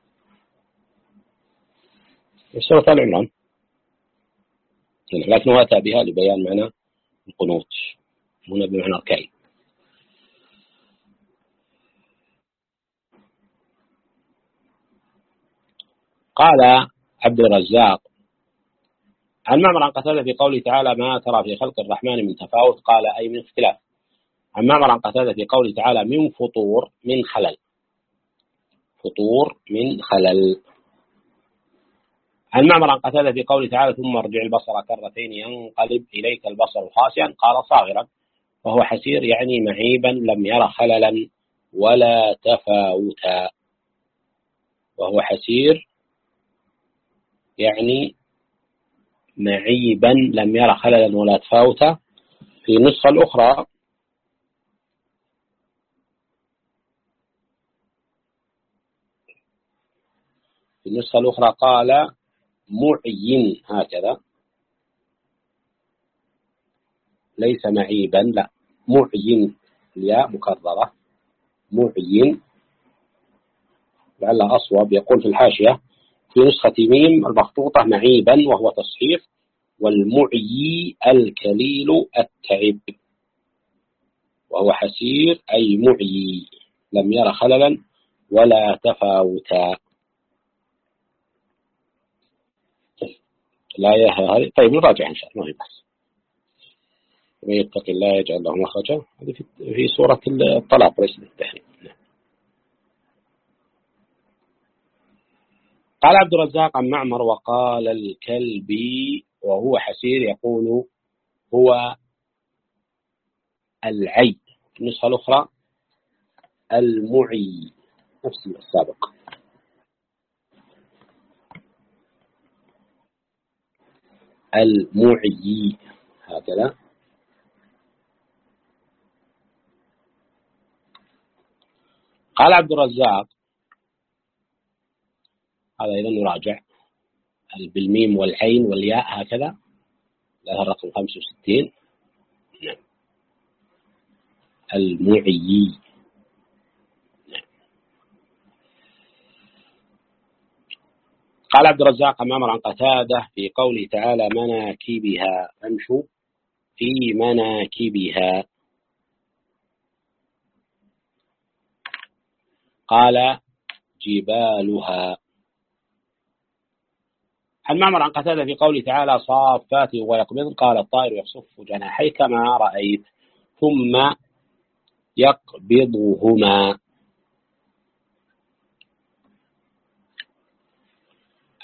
في سورة آل عمران، لكنه أتى بها لبيان معنى القنوت هنا بمعنى الكي. قال عبد الرزاق عن معمر عن قتادة في قوله تعالى ما ترى في خلق الرحمن من تفاوت، قال أي من اختلاف. عن معمر عن قتادة في قوله تعالى من فطور من خلل، فطور من خلل. عن معمر عن قتادة في قوله تعالى ثم ارجع البصر كرتين ينقلب إليك البصر خاسئا، قال صاغرا وهو حسير يعني معيبا لم ير خللا ولا تفاوتا. وهو حسير يعني معيبا لم ير خللا ولا تفاوتا. في النسخة الأخرى قال معين هكذا ليس معيبا، لا معين الياء مكررة معين لعلها أصوب. يقول في الحاشية في نسخة ميم المخطوطة معيبا وهو تصحيف، والمعيي الكليل التعب. وهو حسير أي معيي لم ير خللا ولا تفاوتا. لا هذه طيب نراجع إن شاء الله. بس ومن يتق الله يجعل له مخرجا، هذه في سورة الطلاق ليس بالتحريم. قال عبد الرزاق عن معمر وقال الكلبي وهو حسير يقول هو العي. في النسخة الأخرى المعي نفس السابق. المعي هكذا. قال عبد الرزاق هذا أيضا نراجع بالميم والعين والياء هكذا، لها الرقم 65. نعم المعي. نعم. قال عبد الرزاق عن معمر عن قتادة في قوله تعالى مناكبها امشوا في مناكبها، قال جبالها. عن معمر عن قتادة في قوله تعالى صافات ويقبض، قال الطائر يصف جناحيه كما رأيت ثم يقبضهما.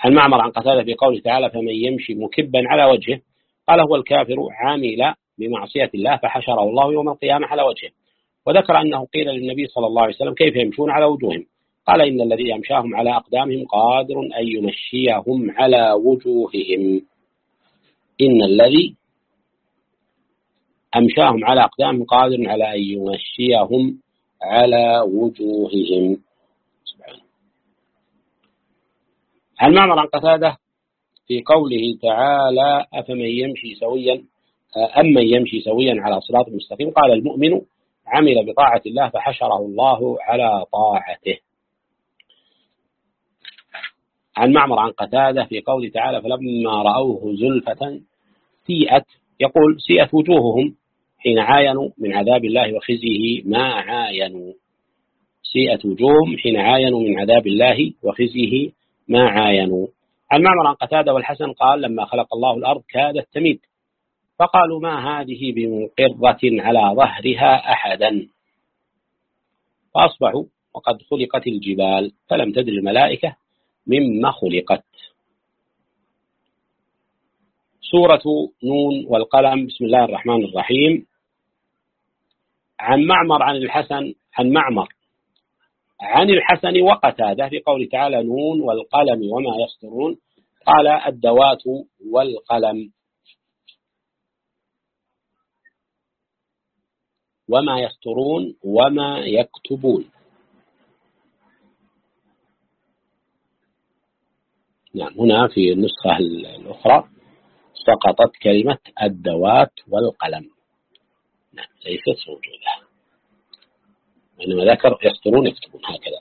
عن معمر عن قتادة في قوله تعالى فمن يمشي مكبا على وجهه قال هو الكافر عامل بمعصية الله فحشره الله يوم القيامة على وجهه. وذكر أنه قيل للنبي صلى الله عليه وسلم كيف يمشون على وجوههم قال إن الذي يمشاهم على أقدامهم قادر أن يمشيهم على وجوههم. إن الذي أمشاهم على أقدامهم قادر على أن يمشيهم على وجوههم. عن معمر عن قتادة في قوله تعالى أمن يمشي سويا على صراط مستقيم قال المؤمن عمل بطاعة الله فحشره الله على طاعته. عن معمر عن قتادة في قوله تعالى فلما رأوه زلفة سيئت يقول سيئت وجوههم حين عاينوا من عذاب الله وخزيه ما عاينوا. سيئت وجوههم حين عاينوا من عذاب الله وخزيه ما عاينوا. عن معمر عن قتادة والحسن قال لما خلق الله الأرض كادت تميد فقالوا ما هذه بمقرة على ظهرها أحدا فأصبحوا وقد خلقت الجبال فلم تدر الملائكة مما خلقت. سورة نون والقلم. بسم الله الرحمن الرحيم. عن معمر عن الحسن وقتادة في قول تعالى نون والقلم وما يسطرون قال الدوات والقلم وما يسطرون وما يكتبون. نعم هنا في النسخة الأخرى سقطت كلمة الدوات والقلم. نعم ليست موجودة إنما ذكر يسطرون يكتبون هكذا.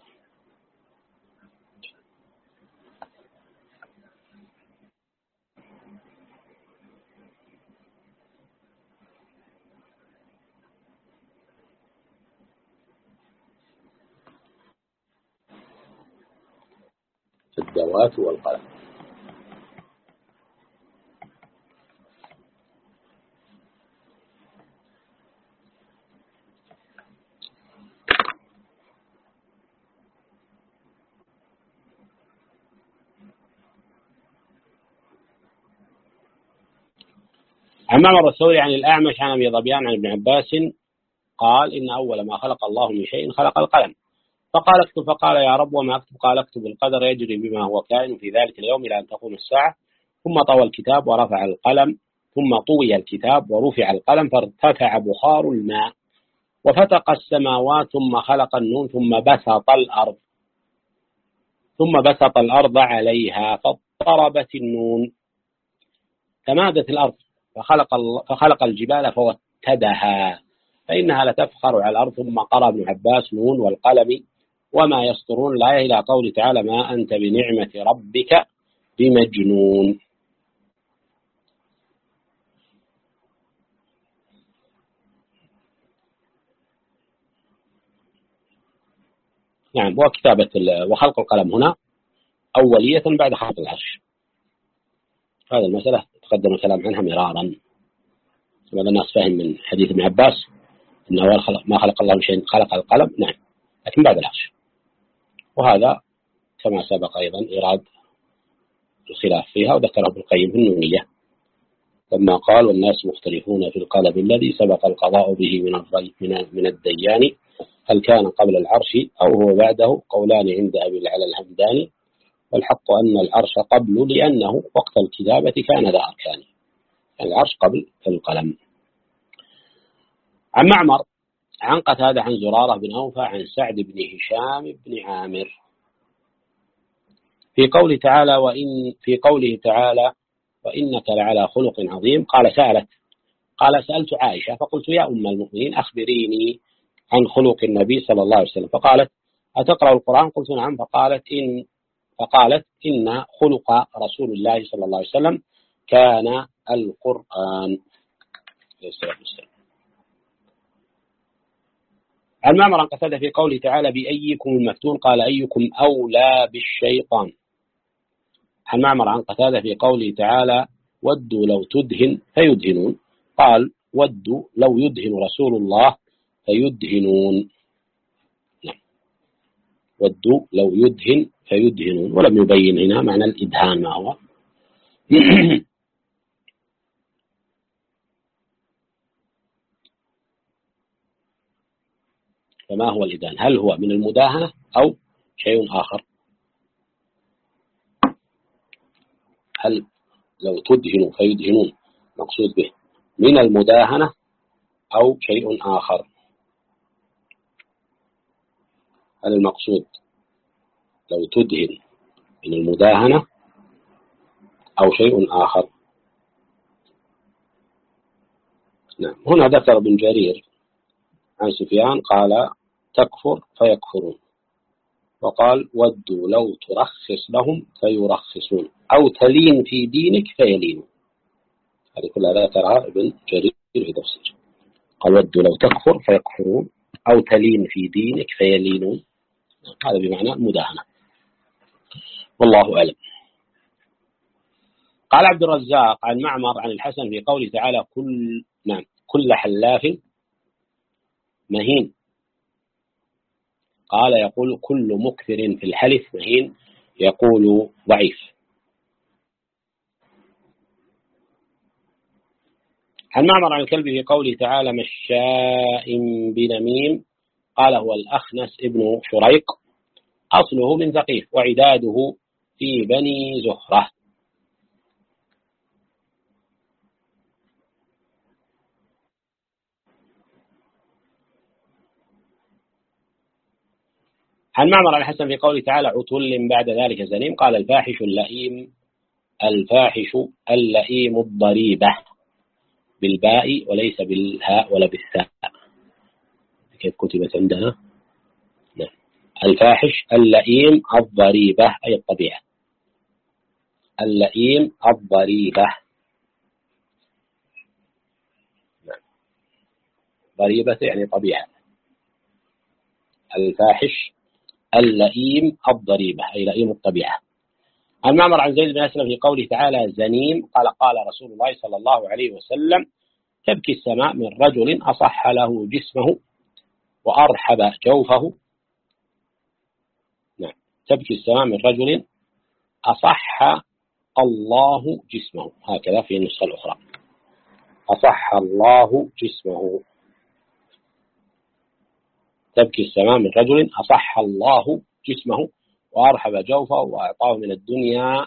الدوات والقلم. عن معمر الثوري عن الأعمش عن أبي ظبيان عن ابن عباس قال إن أول ما خلق الله من شيء خلق القلم فقال اكتب فقال يا رب وما اكتب قال اكتب القدر يجري بما هو كائن في ذلك اليوم إلى أن تقوم الساعة ثم طوى الكتاب ورفع القلم ثم طوي الكتاب ورفع القلم فارتفع بخار الماء وفتق السماوات ثم خلق النون ثم بسط الأرض عليها فاضطربت النون تمادت الأرض فخلق الجبال فوتدها فإنها لتفخر على الأرض. ثم قرأ ابن عباس نون والقلم وما يسطرون الآية إلى قول تعالى ما أنت بنعمة ربك بمجنون. نعم وكتابة وخلق القلم هنا أولية بعد خلق العرش. هذه المسألة تقدم الكلام عنها مرارا وهذا الناس فهم من حديث ابن عباس إنه ما خلق الله شيء خلق القلم. نعم لكن بعد العرش. وهذا كما سبق أيضا إيراد الخلاف فيها وذكره ابن القيم في النونية لما قال والناس مختلفون في القلم الذي سبق القضاء به من الديان هل كان قبل العرش أو هو بعده قولان عند أبي العلا الهمداني والحق أن العرش قبل لأنه وقت الكتابة كان ذا أركان يعني العرش قبل القلم. عن معمر عن قتادة عن زرارة بن أوفى عن سعد بن هشام بن عامر في قوله تعالى وإنك لعلى خلق عظيم قال سألت عائشة فقلت يا أم المؤمنين أخبريني عن خلق النبي صلى الله عليه وسلم فقالت أتقرأ القرآن قلت نعم فقالت إن خلق رسول الله صلى الله عليه وسلم كان القرآن. عن معمر عن قتادة في قوله تعالى بأيكم المفتون قال أيكم أولى بالشيطان. عن معمر عن قتادة في قوله تعالى ودوا لو تدهن فيدهنون قال ودوا لو يدهن رسول الله فيدهنون. نعم. ودوا لو يدهن فيدهنون، ولم يبين هنا معنى الإدهان ما هو. فما هو الإدهان؟ هل هو من المداهنة أو شيء آخر؟ هل لو تدهنوا فيدهنون مقصود به من المداهنة أو شيء آخر؟ هل المقصود لو تدهن من المداهنة أو شيء آخر؟ نعم. هنا ذكر ابن جرير عن سفيان قال تكفر فيكفرون، وقال ودوا لو ترخص لهم فيرخصون، أو تلين في دينك فيلينون. هذه كلها ذكرها ابن جرير في تفسير. قال ودوا لو تكفر فيكفرون، أو تلين في دينك فيلينون. هذا بمعنى المداهنة، والله أعلم. قال عبد الرزاق عن معمر عن الحسن في قوله تعالى كل حلاف مهين. قال يقول كل مكثر في الحلف مهين، يقول ضعيف. عن معمر عن الكلب في قوله تعالى مشاء بنميم. قال هو الأخنس ابن شريق، أصله من ثقيف، وعداده في بني زهرة. عن معمر عن الحسن في قوله تعالى عتل بعد ذلك زنيم. قال الفاحش اللئيم الضريبة بالباء وليس بالهاء ولا بالثاء. كيف كتبت عندنا؟ نعم. الفاحش اللئيم الضريبة أي الطبيعة، اللئيم الضريبة. نعم. ضريبة يعني طبيعة. الفاحش اللئيم الضريبة أي لئيم الطبيعة. عن معمر عن زيد بن أسلم في قوله تعالى زنيم. قال رسول الله صلى الله عليه وسلم تبكي السماء من رجل أصح له جسمه وأرحب جوفه. نعم. تبكي السماء من رجل أصح الله جسمه، هكذا في النسخة الأخرى أصح الله جسمه. تبكي السماء من رجل أصح الله جسمه وأرحب جوفه وأعطاه من الدنيا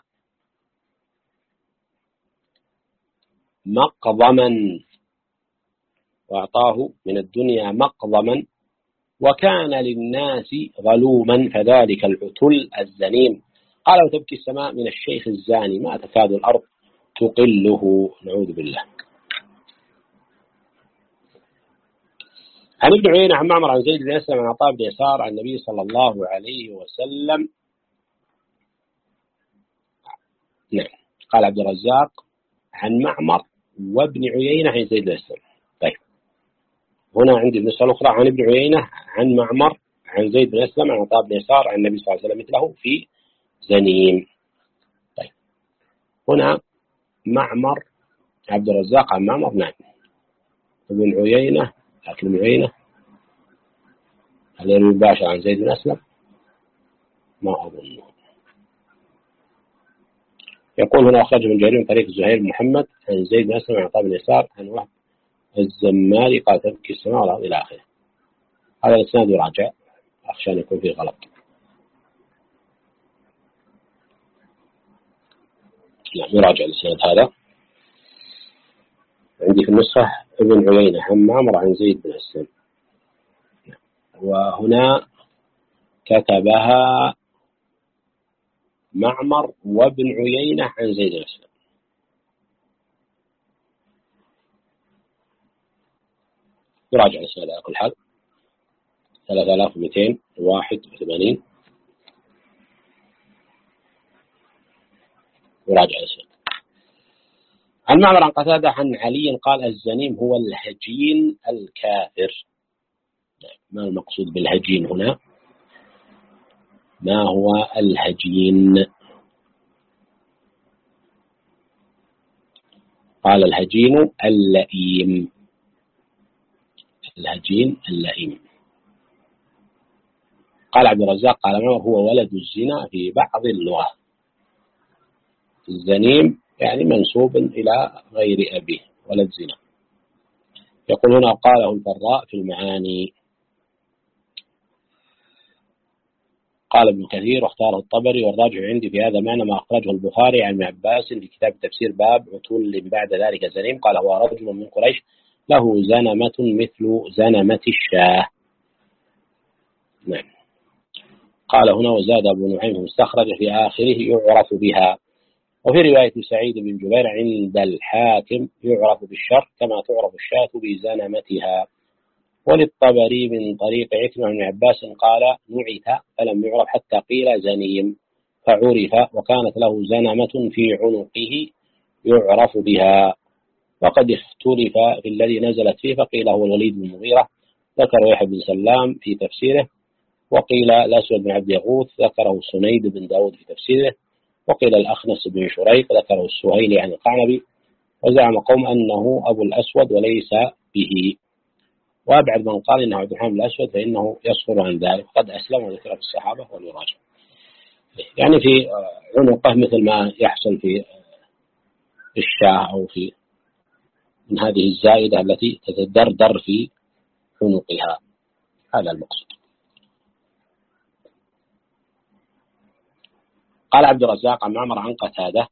مقضما وكان للناس ظلوما فذلك العتل الزنيم. قال وتبكي السماء من الشيخ الزاني ما تكاد الأرض تقله، نعوذ بالله. عن ابن عيينة عن معمر عن زيد بن أسلم عن عطاء بن يسار عن النبي صلى الله عليه وسلم. نعم. قال عبد الرزاق عن معمر وابن عيينة عن زيد بن أسلم. طيب هنا عندي النسخة الأخرى عن ابن عيينة عن معمر عن زيد بن أسلم عن عطاء بن يسار عن النبي صلى الله عليه وسلم مثله في زنيم. طيب هنا معمر عبد الرزاق عن معمر. نعم. ابن عيينة، لكن ابن عيينة هل يروي مباشر عن زيد بن أسلم؟ ما أظنه. يقول هنا أخرج من جرير من طريق زهير بن محمد عن زيد بن أسلم عن عطاء بن يسار عن وهب الزمالي قال تبكي السماء والأرض إلى آخره. هذا الإسناد يراجع، أخشى أن يكون فيه غلط. نعم يراجع الإسناد هذا. عندي في النسخة ابن عيينة عن معمر عن زيد بن أسلم، وهنا كتبها معمر وابن عيينة عن زيد بن أسلم. يراجع الإسناد على كل حال 3281. يراجع الإسناد. عن معمر عن قتادة عن علي قال الزنيم هو الهجين الكافر. ما المقصود بالهجين هنا؟ ما هو الهجين؟ قال الهجين اللئيم. الهجين اللئيم. قال عبد الرزاق قال معمر هو ولد الزنا في بعض اللغة. الزنيم يعني منسوب إلى غير أبيه، ولد زنا. يقول هنا قاله الفراء في المعاني. قال ابن كثير واختاره الطبري، والراجح عندي في هذا معنى ما أخرجه البخاري عن ابن عباس في كتاب تفسير باب عتل بعد ذلك زنيم. قال هو رجل من قريش له زنمة مثل زنمة الشاه. نعم. قال هنا وزاد أبو نعيم مستخرج في آخره يعرف بها. وفي رواية سعيد بن جبير عند الحاكم يعرف بالشر كما تعرف الشاة بزنمتها. وللطبري من طريق عكرمة بن عباس قال نعت فلم يعرف حتى قيل زنيم فعرف، وكانت له زنمة في عنقه يعرف بها. وقد اختلف في الذي نزلت فيه، فقيل هو الوليد بن المغيرة ذكر يحيى بن سلام في تفسيره، وقيل الأسود بن عبد يغوث ذكره سنيد بن داود في تفسيره، وقيل الأخنس بن شريق ذكره السهيلي عن القعنبي، وزعم قوم أنه أبو الأسود وليس به. وأبعد من قال إنه عبد الرحمن الأسود فإنه يصفر عن ذلك، قد أسلم وذكر في الصحابة واليراجع. يعني في عنقه مثل ما يحصل في الشاه أو في من هذه الزائدة التي تتدردر في عنقها، هذا المقصود. قال عبد الرزاق عن معمر عن قتادة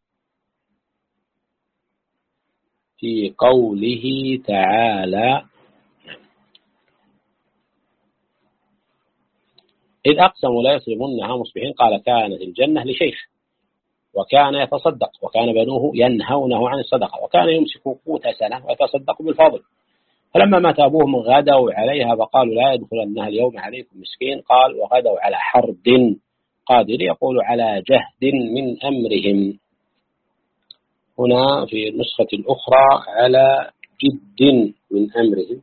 في قوله تعالى إذ أقسموا لا يصرمنها مصبحين قال كانت الجنة لشيخ وكان يتصدق وكان بنوه ينهونه عن الصدقة وكان يمسك قوت سنة ويتصدق بالفضل، فلما مات أبوهم غدوا عليها فقالوا لا يدخلنها اليوم عليكم مسكين، قال وغدوا على حرد قادر يقول على جهد من أمرهم. هنا في النسخة الأخرى على جد من أمرهم.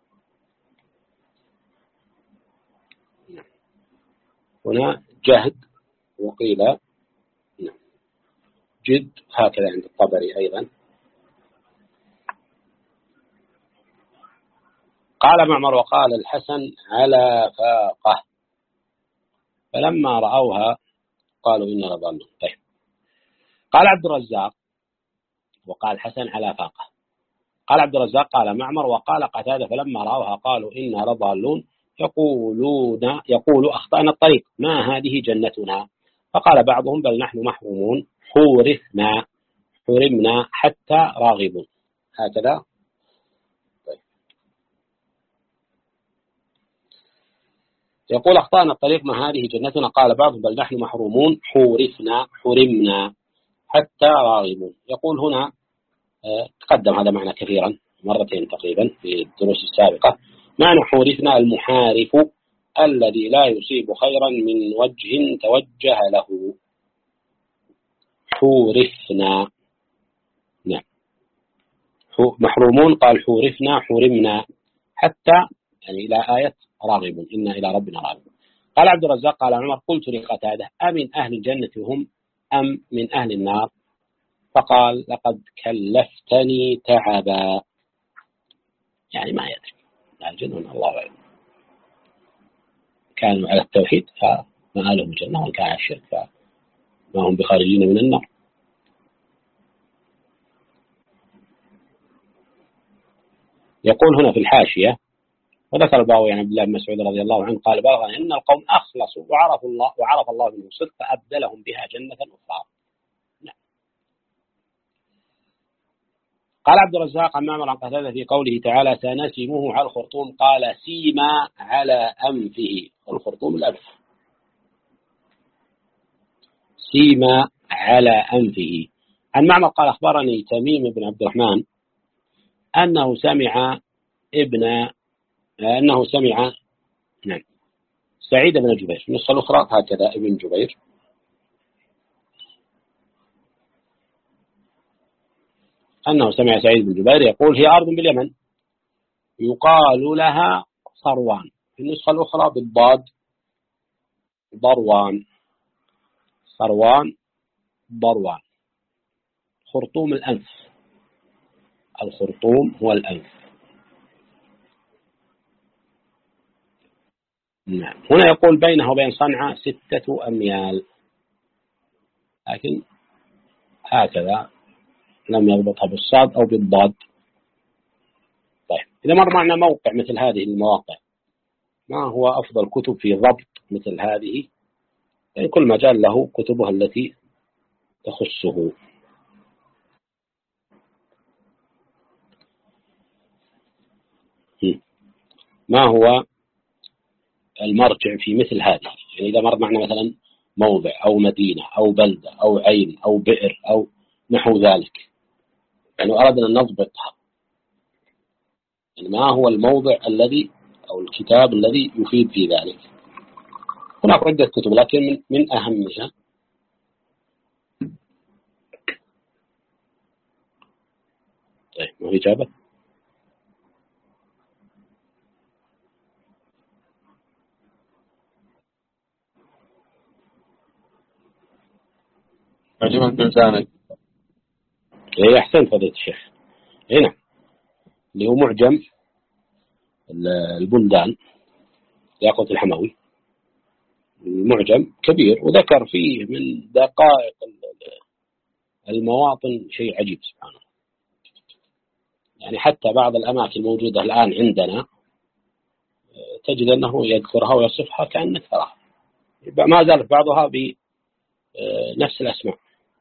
هنا جهد وقيل جد، هكذا عند الطبري أيضا. قال معمر وقال الحسن على فاقة فلما رأوها قالوا إنا لضالون. طيب. قال عبد الرزاق وقال الحسن على فاقة. قال عبد الرزاق قال معمر وقال قتادة فلما رأوها قالوا إنا لضالون يقول أخطأنا الطريق ما هذه جنتنا. فقال بعضهم بل نحن محرومون حرمنا حتى راغبون، هكذا. طيب. يقول أخطأنا الطريق ما هذه جنتنا، قال بعضهم بل نحن محرومون حرمنا حتى راغبون. يقول هنا تقدم هذا معنى كثيرا مرتين تقريبا في الدروس السابقة. معنى حورثنا المحارف الذي لا يصيب خيرا من وجه توجه له. حورثنا، نعم. محرومون قال حرمنا حتى يعني إلى آية راغبون إنا إلى ربنا راغبون. قال عبد الرزاق قال عمر قلت لقتادة أمن أهل الجنة هم أم من أهل النار؟ فقال لقد كلفتني تعبا، يعني ما يدري لا الجنة الله أعلم. كانوا على التوحيد فمآلهم الجنة، وكان على الشرك فما هم بخارجين من النار. يقول هنا في الحاشية وذكر الباوي عن عبد الله بن مسعود رضي الله عنه قال بلغني أن القوم أخلصوا وعرف الله منهم صدق فأبدلهم بها جنة أخرى. قال عبد الرزاق عن معمر عن قتادة في قوله تعالى سنسمه على الخرطوم قال سيما على أنفه، الخرطوم الأنف، سيما على أنفه. عن معمر قال أخبرني تميم بن عبد الرحمن أنه سمع سعيد بن جبير، في النسخة الأخرى هكذا ابن جبير، أنه سمع سعيد بن جبير يقول هي أرض باليمن يقال لها صروان، في النسخة الأخرى بالضاد ضروان. خرطوم الأنف، الخرطوم هو الأنف. نعم. هنا يقول بينه وبين صنعاء 6 أميال، لكن هكذا لم يربطها بالصاد أو بالضاد. طيب، إذا مر معنا موقع مثل هذه المواقع، ما هو أفضل كتب في ضبط مثل هذه؟ يعني كل مجال له كتبها التي تخصه. ما هو المرجع في مثل هذه؟ يعني إذا مر معنا مثلا موضع أو مدينة أو بلدة أو عين أو بئر أو نحو ذلك، يعني أردنا أن نضبطها، يعني ما هو الموضع الذي أو الكتاب الذي يفيد في ذلك؟ هناك عدة كتب، لكن من أهمها طيب، ما هو إجابة؟ معجم البلدان. إيه، أحسنت فضيلة الشيخ. هنا اللي هو معجم البلدان ياقوت الحموي، معجم كبير، وذكر فيه من دقائق المواطن شيء عجيب سبحانه. يعني حتى بعض الأماكن الموجودة الآن عندنا تجد أنه يذكرها ويصفها كأنك تراها، ما زالت بعضها بنفس الأسماء،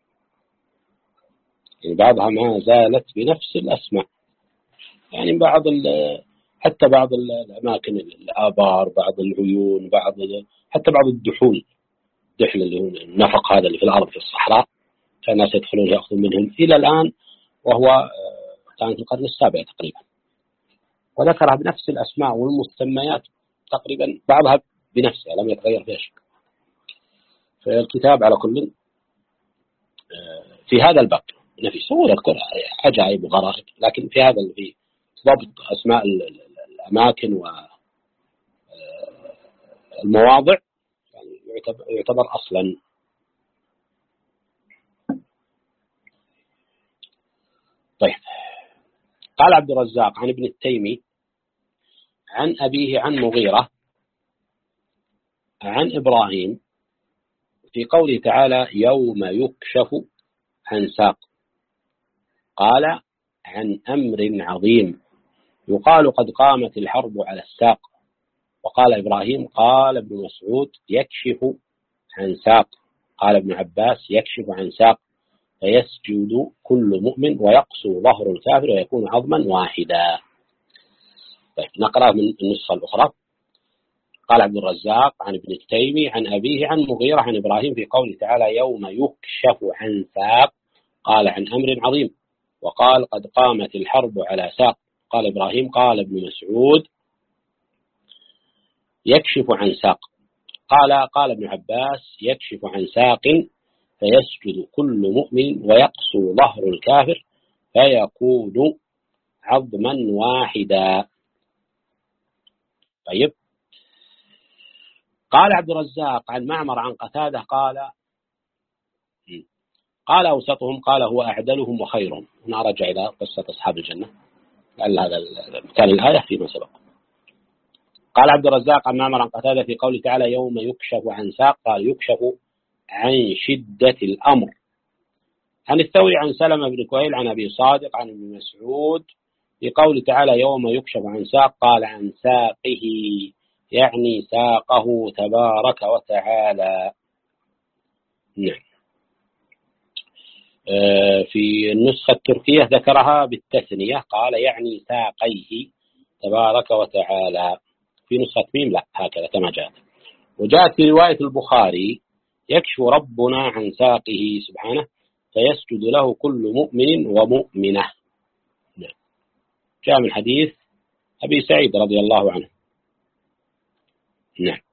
يعني بعضها ما زالت بنفس الأسماء. يعني حتى بعض الأماكن الآبار، بعض العيون، حتى بعض الدحول، الدحل اللي هو النفق هذا اللي في الأرض في الصحراء، كان الناس يدخلون يأخذون منهم إلى الآن، وهو كان في القرن السابع تقريبا، وذكرها بنفس الأسماء والمسميات تقريبا، بعضها بنفسها لم يتغير فيها شيء. فالكتاب على كل في هذا الباب نفسه يذكر عجائب وغرائب، لكن في هذا في ضبط أسماء الأماكن والمواضع يعني يعتبر أصلا. طيب، قال عبد الرزاق عن ابن التيمي عن أبيه عن مغيرة عن إبراهيم في قوله تعالى يوم يكشف عن ساق، قال عن أمر عظيم يقال قد قامت الحرب على الساق. وقال إبراهيم قال ابن مسعود يكشف عن ساق، قال ابن عباس يكشف عن ساق، فيسجد كل مؤمن ويقسو ظهر الكافر ويكون عظما واحدا. طيب، نقرأ من النسخة الأخرى. قال عبد الرزاق عن ابن التيمي عن أبيه عن مغيرة عن إبراهيم في قوله تعالى يوم يكشف عن ساق، قال عن أمر عظيم وقال قد قامت الحرب على ساق. قال إبراهيم قال ابن مسعود يكشف عن ساق، قال ابن عباس يكشف عن ساق، فيسجد كل مؤمن ويقسو ظهر الكافر فيكون عظما واحدا. طيب، قال عبد الرزاق عن معمر عن قتادة قال أوسطهم قال هو أعدلهم وخيرهم. هنا رجع إلى قصة أصحاب الجنة، لأن هذا كان الآية فيما سبق. قال عبد الرزاق عن معمر عن قتادة في قوله تعالى يوم يكشف عن ساق، قال يكشف عن شدة الأمر. عن الثوري عن سلمة بن كهيل عن أبي صادق عن ابن مسعود في قوله تعالى يوم يكشف عن ساق، قال عن ساقه، يعني ساقه تبارك وتعالى. نعم. في النسخة التركية ذكرها بالتثنية، قال يعني ساقيه تبارك وتعالى. في نسخة ميم لا، هكذا كما جاءت. وجاءت في رواية البخاري يكشف ربنا عن ساقه سبحانه فيسجد له كل مؤمن ومؤمنة. نعم. جاء من حديث أبي سعيد رضي الله عنه. نعم.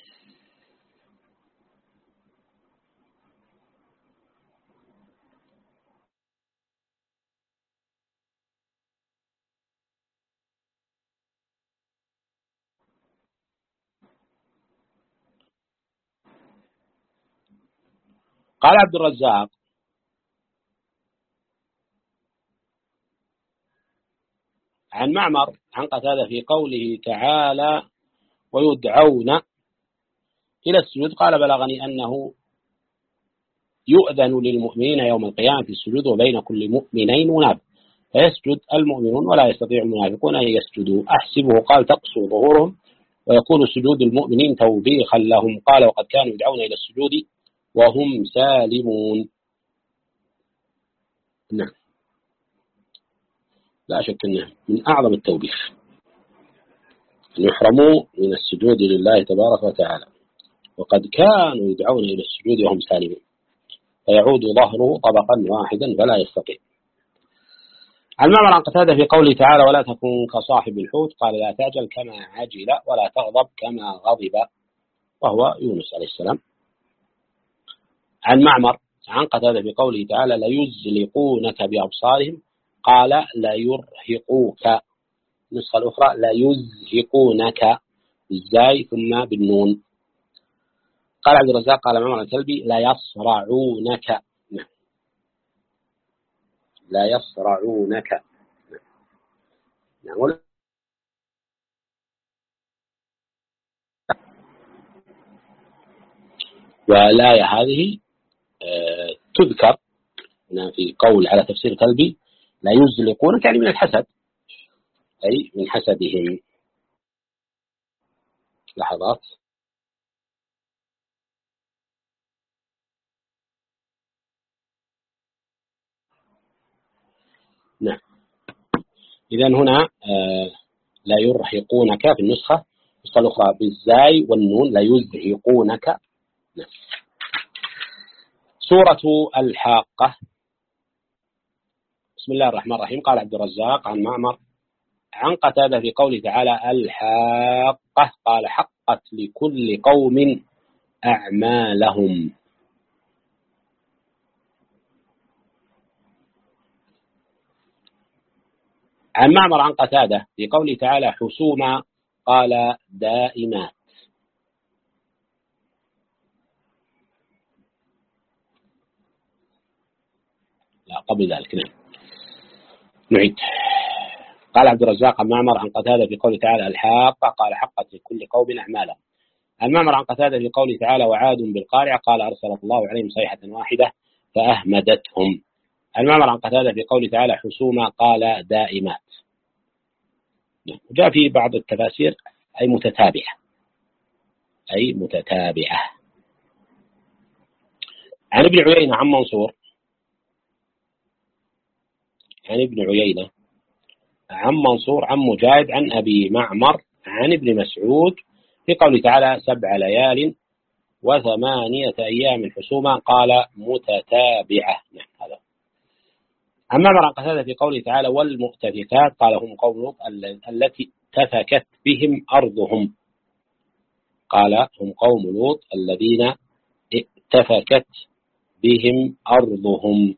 قال عبد الرزاق عن معمر عن قتادة في قوله تعالى ويدعون إلى السجود. قال بلغني أنه يؤذن للمؤمنين يوم القيامة في السجود وبين كل مؤمنين منافق، فيسجد المؤمنون ولا يستطيع المنافقون أن يسجدوا. أحسبه قال تقسو ظهورهم ويكون سجود المؤمنين توبيخا لهم. قال وقد كانوا يدعون إلى السجود وهم سالمون. نعم، لا شك أنه من أعظم التوبيخ أن يحرموا من السجود لله تبارك وتعالى، وقد كانوا يدعون إلى السجود وهم سالمون، فيعود ظهره طبقا واحدا فلا يستطيع. عن معمر عن قتادة في قوله تعالى ولا تكن كصاحب الحوت قال لا تعجل كما عجل ولا تغضب كما غضب، وهو يونس عليه السلام. عن معمر عن قتادة في قوله تعالى ليزلقونك بأبصارهم قال لا يرهقوك. النسخة الأخرى لا يزهقونك بالزاي ثم بالنون. قال عبد الرزاق قال معمر الكلبي لا يصرعونك. لا يصرعونك. نقول والآية هذه تذكر في قول على تفسير كلبي لا يزلقونك يعني من الحسد، أي من حسدهم. لحظات. نعم، إذن هنا لا يرهقونك في النسخة الأخرى بالزاي والنون لا يزهقونك. نعم. سورة الحاقة. بسم الله الرحمن الرحيم. قال عبد الرزاق عن معمر عن قتادة في قوله تعالى الحاقة قال حقت لكل قوم أعمالهم. عن معمر عن قتادة في قوله تعالى حسوما قال دائمات. لا قبل ذلك. نعيد. قال عبد الرزاق عن معمر عن قتادة في قوله تعالى الحاقة قال حقت لكل قوم أعمالهم. عن معمر عن قتادة في قوله تعالى وعاد بالقارعة قال أرسل الله عليهم صيحة واحدة فأهمدتهم. عن معمر عن قتادة في قوله تعالى حسوما قال دائمات. جاء في بعض التفاسير أي متتابعة، أي متتابعة. عن ابن عيينة عن منصور عن ابن عيينة عن منصور عن مجاهد عن أبي معمر عن ابن مسعود في قوله تعالى 7 ليال و8 أيام حسوما قال متتابعة. هذا. عن معمر عن قتادة في قوله تعالى والمؤتفكات قال هم قوم لوط التي اتفكت بهم أرضهم. قال هم قوم لوط الذين اتفكت بهم أرضهم.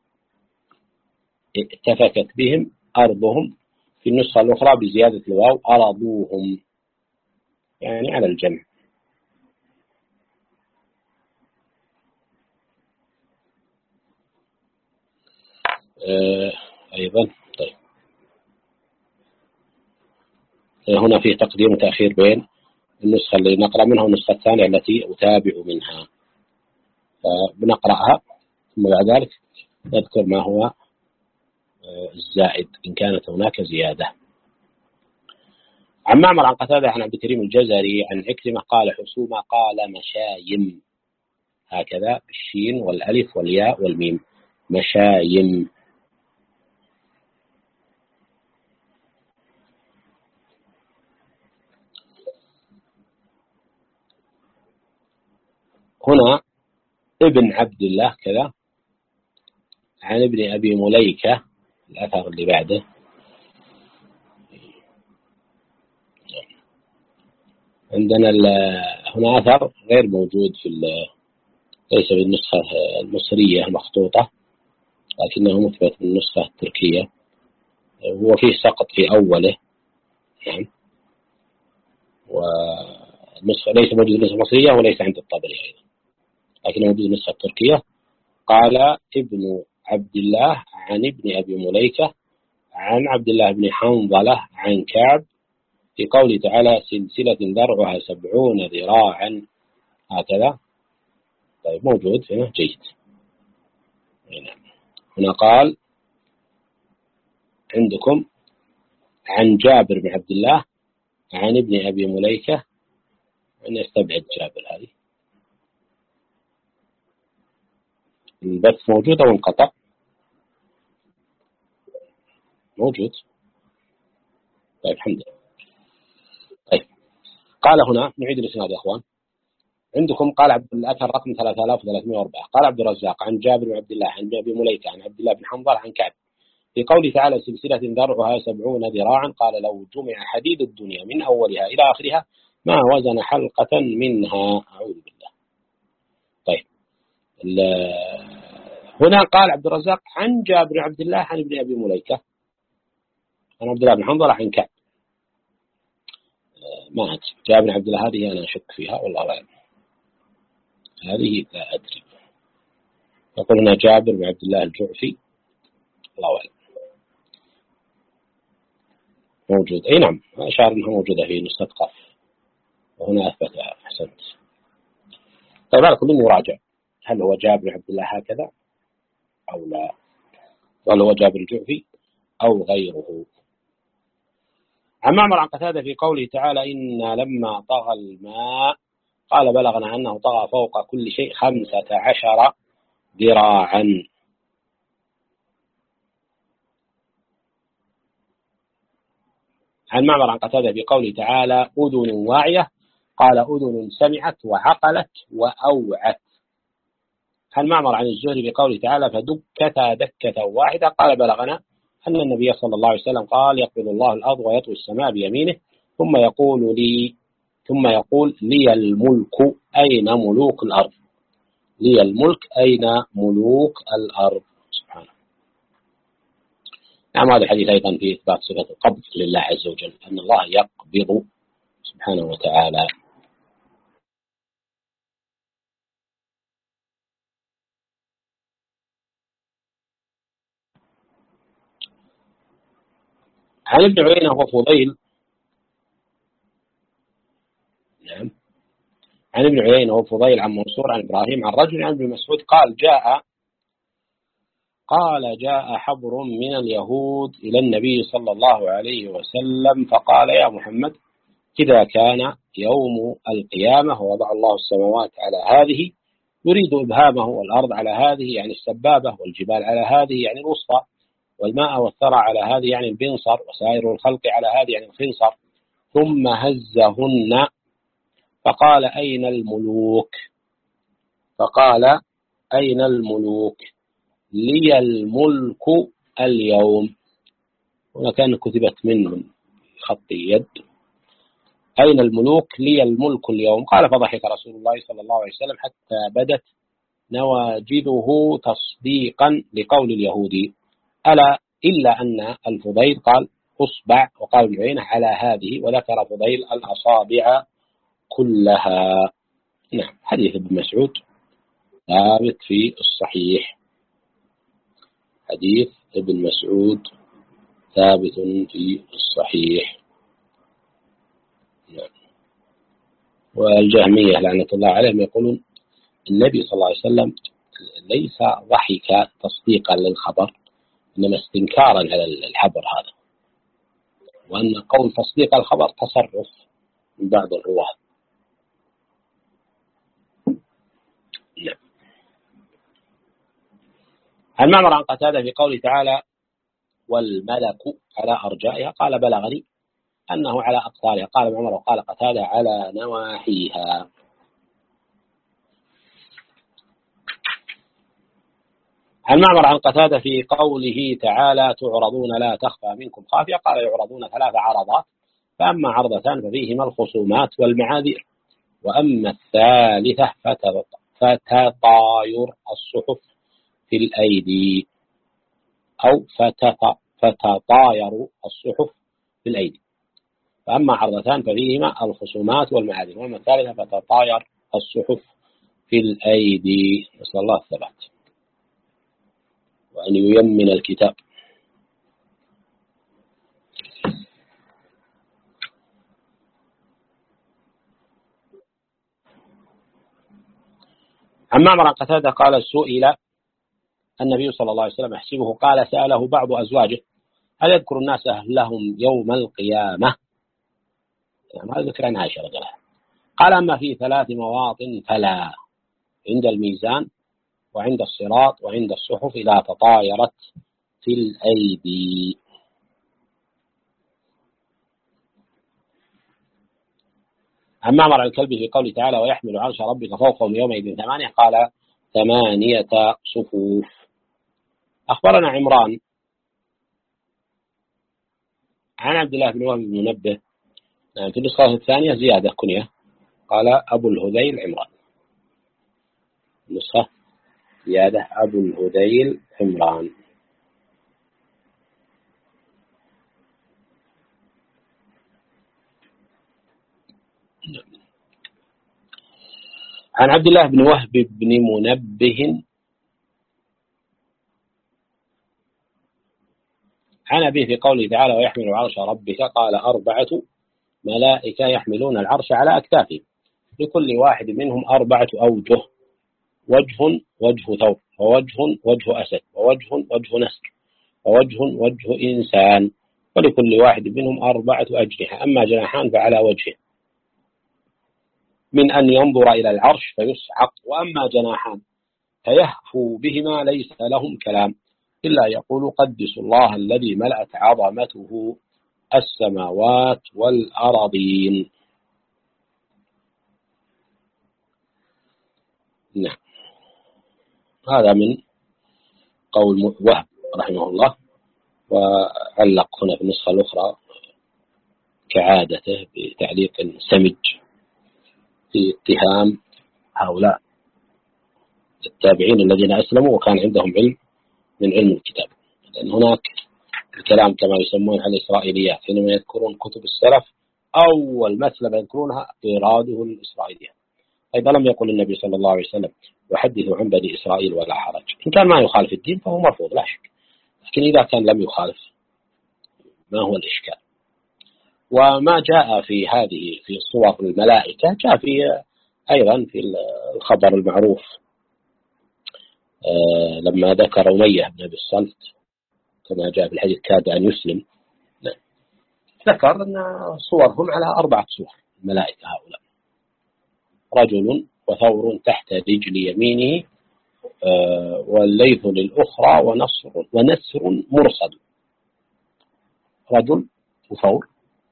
اتفكت بهم أرضهم. في النسخة الأخرى بزيادة الواو أرضوهم، يعني على الجمع. أيضا طيب هنا في تقديم وتأخير بين النسخة اللي نقرأ منها والنسخة الثانية التي أتابع منها، فبنقرأها ثم بعد ذلك نذكر ما هو الزائد إن كانت هناك زيادة. عن معمر عن قتادة عن عبد الكريم الجزري عن عكرمة قال حسوما قال مشايم، هكذا الشين والألف والياء والميم مشايم. هنا ابن عبد الله كذا عن ابن أبي مليكة الأثر اللي بعده. عندنا هنا أثر غير موجود ليس في النسخة المصرية المخطوطة لكنه مثبت في النسخة التركية، هو فيه سقط في أوله يعني، والنسخة ليس موجود في النسخة المصرية وليس عند الطبري أيضا، لكنه موجود في النسخة التركية. قال ابن عبد الله عن ابن أبي مليكة عن عبد الله بن حنظلة عن كعب في قوله تعالى سلسلة ذرعها 70 ذراعا هكذا. طيب موجود هنا جيد. هنا قال عندكم عن جابر بن عبد الله عن ابن أبي مليكة، أن يستبعد جابر هذه. البث موجود أو انقطع؟ موجود. طيب الحمد لله. طيب قال هنا نعيد الإسناد يا أخوان. عندكم قال الأثر رقم 3304 قال عبد الرزاق عن جابر بن عبد الله عن أبي مليكة عن عبد الله بن حنظل عن كعب في قوله تعالى سلسلة ذرعها 70 ذراعا قال لو جمع حديد الدنيا من أولها إلى آخرها ما وزن حلقة منها. أعوذ بالله. طيب هنا قال عبد الرزاق عن جابر بن عبد الله عن ابن أبي مليكة عن عبد الله بن حنظل عن كعب. ما أدري جابر بن عبد الله هذه أنا أشك فيها والله أعلم، هذه لا أدري. يقول هنا جابر بن عبد الله الجعفي، الله أعلم. موجود أي نعم، أشار أنها موجودة في نسخة قف وهنا أثبتها. أحسنت. طيب هذا كله يراجع، هل هو جابر بن عبد الله هكذا أو لا، وهل هو جابر الجعفي أو غيره. عن معمر عن قتادة في قوله تعالى إن لما طغى الماء قال بلغنا أنه طغى فوق كل شيء 15 ذراعا. عن معمر عن قتادة في قوله تعالى أذن واعية قال أذن سمعت وعقلت وأوعت. عن معمر عن الزهري بقوله تعالى فدكتا دكة واحدة قال بلغنا أن النبي صلى الله عليه وسلم قال يقبض الله الأرض ويطوي السماء بيمينه ثم يقول لي الملك أين ملوك الأرض، لي الملك أين ملوك الأرض. سبحانه. نعم هذا الحديث أيضا في إثبات صفة القبض لله عز وجل، أن الله يقبض سبحانه وتعالى. عن ابن عيينة وفضيل، نعم عن ابن عيينة وفضيل عن منصور عن إبراهيم عن رجل عن ابن مسعود قال جاء حبر من اليهود إلى النبي صلى الله عليه وسلم فقال يا محمد إذا كان يوم القيامة ووضع الله السماوات على هذه يريد إبهامه والأرض على هذه يعني السبابة والجبال على هذه يعني الوسطى والماء والثرى على هذه يعني البنصر وسائر الخلق على هذه يعني الخنصر ثم هزهن فقال أين الملوك لي الملك اليوم. هنا كان كتبت من خط يد أين الملوك لي الملك اليوم. قال فضحك رسول الله صلى الله عليه وسلم حتى بدت نواجذه تصديقا لقول اليهودي إلا أن الفضيل قال أصبع وقال ابن عيينة على هذه وذكر فضيل الأصابع كلها. نعم حديث ابن مسعود ثابت في الصحيح، حديث ابن مسعود ثابت في الصحيح. نعم. والجهمية لعنة الله عليهم يقولون النبي صلى الله عليه وسلم ليس ضحك تصديقا للخبر إنما استنكارا على الحبر هذا، وأن قول تصديق الخبر تصرف من بعض الرواة. نعم. عن معمر عن قتادة في قوله تعالى والملك على أرجائها قال بلغني أنه على أقطارها قال معمر وقال قتادة على نواحيها. عن معمر عن قتادة في قوله تعالى تعرضون لا تخفى منكم خافية قال يعرضون 3 عرضات فأما عرضتان ففيهما الخصومات والمعاذير وأما الثالثة فتطاير الصحف في الأيدي أو فتطاير الصحف في الأيدي. فأما عرضتان ففيهما الخصومات والمعاذير وأما الثالثة فتطاير الصحف في الأيدي. نسأل الله الثبات وأن ييمن الكتاب. عن معمر عن قتادة قال سئل النبي صلى الله عليه وسلم يحسبه قال سأله بعض أزواجه هل يذكر الناس لهم يوم القيامة؟ يعني هذا ذكر عن عائشة رضي الله عنها. قال أما في 3 مواطن فلا، عند الميزان وعند الصراط وعند الصحف إذا تطايرت في الأيدي. عن معمر الكلبي في قوله تعالى ويحمل عرش ربك فوقهم يومئذ 8 قال 8 صفوف. أخبرنا عمران عن عبد الله بن وهب بن منبه في النسخة الثانية زيادة كنية قال أبو الهذيل عمران، النسخة زيادة أبو الهذيل عمران. عن عبد الله بن وهب بن منبه عن أبيه في قوله تعالى ويحمل عرش ربك قال 4 ملائكة يحملون العرش على أكتافهم لكل واحد منهم 4 أوجه، وجه ثور، ووجه أسد، ووجه نسر، ووجه إنسان، ولكل واحد منهم 4 أجنحة، أما جناحان فعلى وجهه من أن ينظر إلى العرش فيصعق، وأما جناحان فيهفو بهما ليس لهم كلام إلا يقول قدس الله الذي ملأت عظمته السماوات والأرضين. نعم، هذا من قول وهب رحمه الله. وعلق هنا في النسخة الأخرى كعادته بتعليق سمج في اتهام هؤلاء التابعين الذين أسلموا وكان عندهم علم من علم الكتاب، لأن هناك الكلام كما يسمون على الإسرائيليات، حينما يذكرون كتب السلف أول مسألة يذكرونها إراده الإسرائيليات. إذا لم يقل النبي صلى الله عليه وسلم يحدث عن بني إسرائيل ولا حرج، إن كان ما يخالف الدين فهو مرفوض لا شك، لكن إذا كان لم يخالف ما هو الإشكال؟ وما جاء في هذه في صور الملائكة جاء في أيضا في الخبر المعروف لما ذكر أمية بن أبي الصلت كما جاء في الحديث كاد أن يسلم، ذكر أن صورهم على 4 صور الملائكة هؤلاء، رجل وثور تحت رجل يمينه والليث للأخرى ونسر مرصد، رجل وثور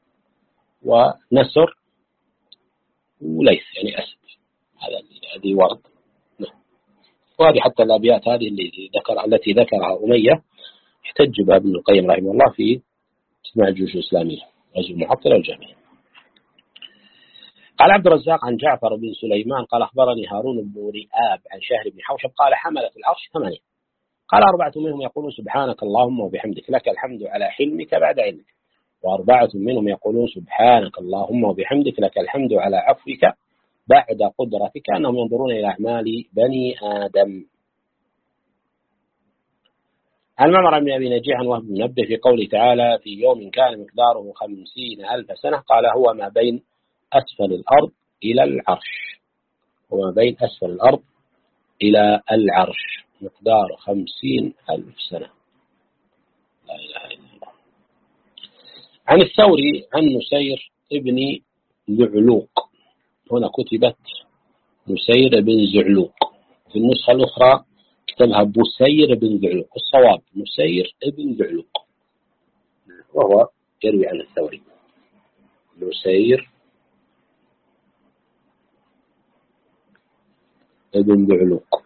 ونسر وليث يعني أسد، هذه ورد. وهذه حتى الأبيات هذه التي ذكرها أمية يحتج بها ابن القيم رحمه الله في اجتماع الجيوش الإسلامية غزو المعطلة والجهمية. قال عبد الرزاق عن جعفر بن سليمان قال أخبرني هارون بن رئاب عن شهر بن حوشب قال حملت العرش 8 قال 4 منهم يقولون سبحانك اللهم وبحمدك لك الحمد على حلمك بعد علمك، و4 منهم يقولون سبحانك اللهم وبحمدك لك الحمد على عفوك بعد قدرتك، أنهم ينظرون إلى أعمال بني آدم. عن معمر بن أبي نجيح عن وهب بن منبه في قوله تعالى في يوم كان مقداره 50,000 سنة قال هو ما بين أسفل الأرض إلى العرش، وما بين أسفل الأرض إلى العرش مقدار 50,000 سنة، لا إله إلا الله. عن الثوري عن نسير ابن زعلوق، هنا كتبت نسير بن زعلوق، في النسخة الأخرى كتبها بسير بن زعلوق، الصواب نسير بن زعلوق، وهو يروي عن الثوري نسير بن زعلوق.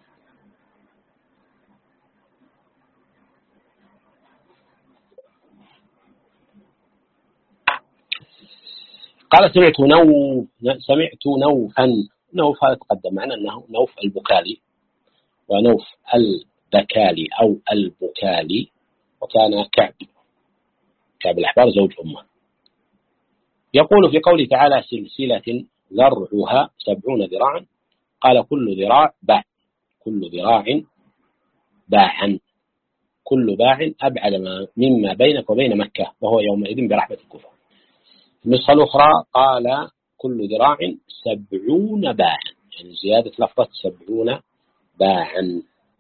قال سمعت نوفا، نوف هذا تقدم معنا أنه نوف البكالي ونوف البكالي أو البكالي، وكان كعب الأحبار زوج أمه، يقول في قوله تعالى سلسلة ذرعها 70 ذراعا قال كل ذراع باع، كل ذراع باعا، كل باع أبعد مما بينك وبين مكة وهو يومئذ برحمة الكفار. النسخة الأخرى قال كل ذراع 70 باعا، يعني زيادة لفظة 70 باعا.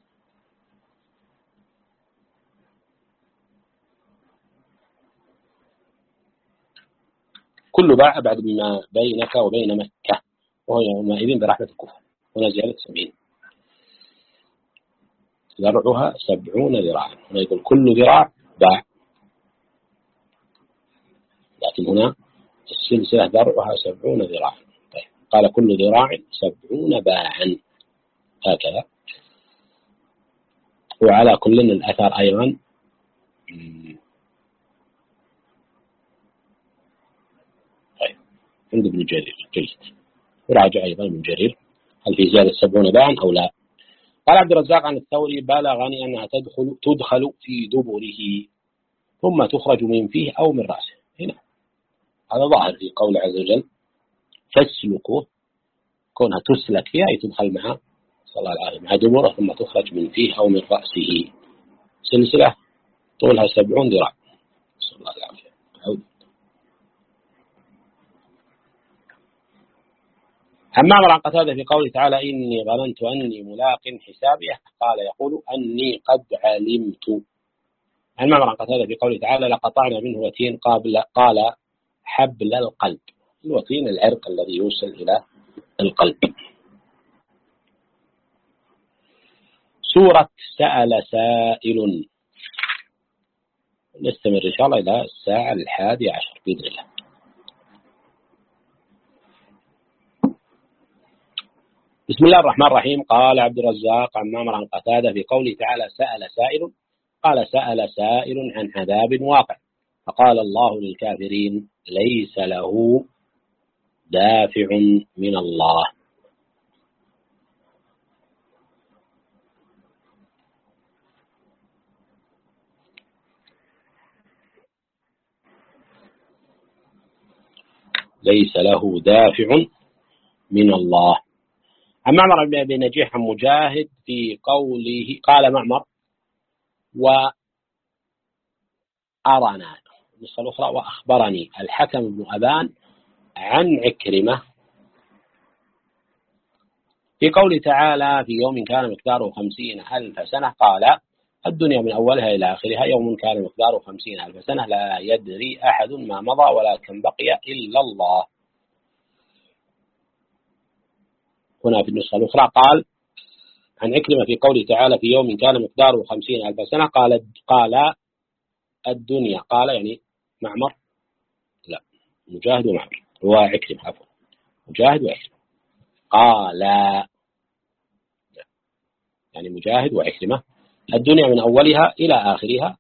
كل باع بعد ما بينك وبين مكة، وهو يومئذ برحمة الكفر. هنا زيادة 70، ذرعها 70 ذراعا. هنا يقول كل ذراع باع، لكن هنا السلسلة ذرعها 70 ذراعا. طيب قال كل ذراع 70 باعا، هكذا. وعلى كل الأثر أيضا طيب عند ابن جرير جيد، وراجع أيضا ابن جرير هل في زيادة 70 باعا أو لا. قال عبد الرزاق عن الثوري بلغني أنها تدخل في دبره ثم تخرج من فيه أو من رأسه. هنا هذا ظاهر في قول عز وجل فاسلكه، كونها تسلك فيها أي تدخل مع صلى الله عليه مع دبره ثم تخرج من فيه أو من رأسه. سلسلة طولها 70 ذراع، صلى الله عليه وسلم. عن معمر عن قتادة في قوله تعالى إني ظننت أني ملاق حسابيه قال يقول أني قد علمت. عن معمر عن قتادة في قوله تعالى لقطعنا منه وتين قال حبل القلب. الوتين العرق الذي يوصل إلى القلب. سورة سأل سائل، نستمر إن شاء الله إلى الساعة 11 بإذن الله. بسم الله الرحمن الرحيم. قال عبد الرزاق عن معمر عن قتادة في قوله تعالى سأل سائل قال سأل سائل عن عذاب واقع فقال الله للكافرين ليس له دافع من الله. ليس له دافع من الله. عن معمر بن أبي نجيح عن مجاهد في قوله قال معمر وأرنا النسخة الأخرى وأخبرني الحكم بن أبان عن عكرمة في قوله تعالى في يوم كان مقداره 50,000 سنة قال الدنيا من أولها إلى آخرها يوم كان مقداره 50,000 سنة لا يدري أحد ما مضى ولا كم بقي إلا الله. هنا في النسخة الأخرى قال عن عكرمة في قوله تعالى في يوم كان مقداره 50,000 سنة قال الدنيا قال يعني معمر لا مجاهد ومعمر وعكرمة عفوا مجاهد وعكرمة قال يعني مجاهد وعكرمة الدنيا من أولها إلى آخرها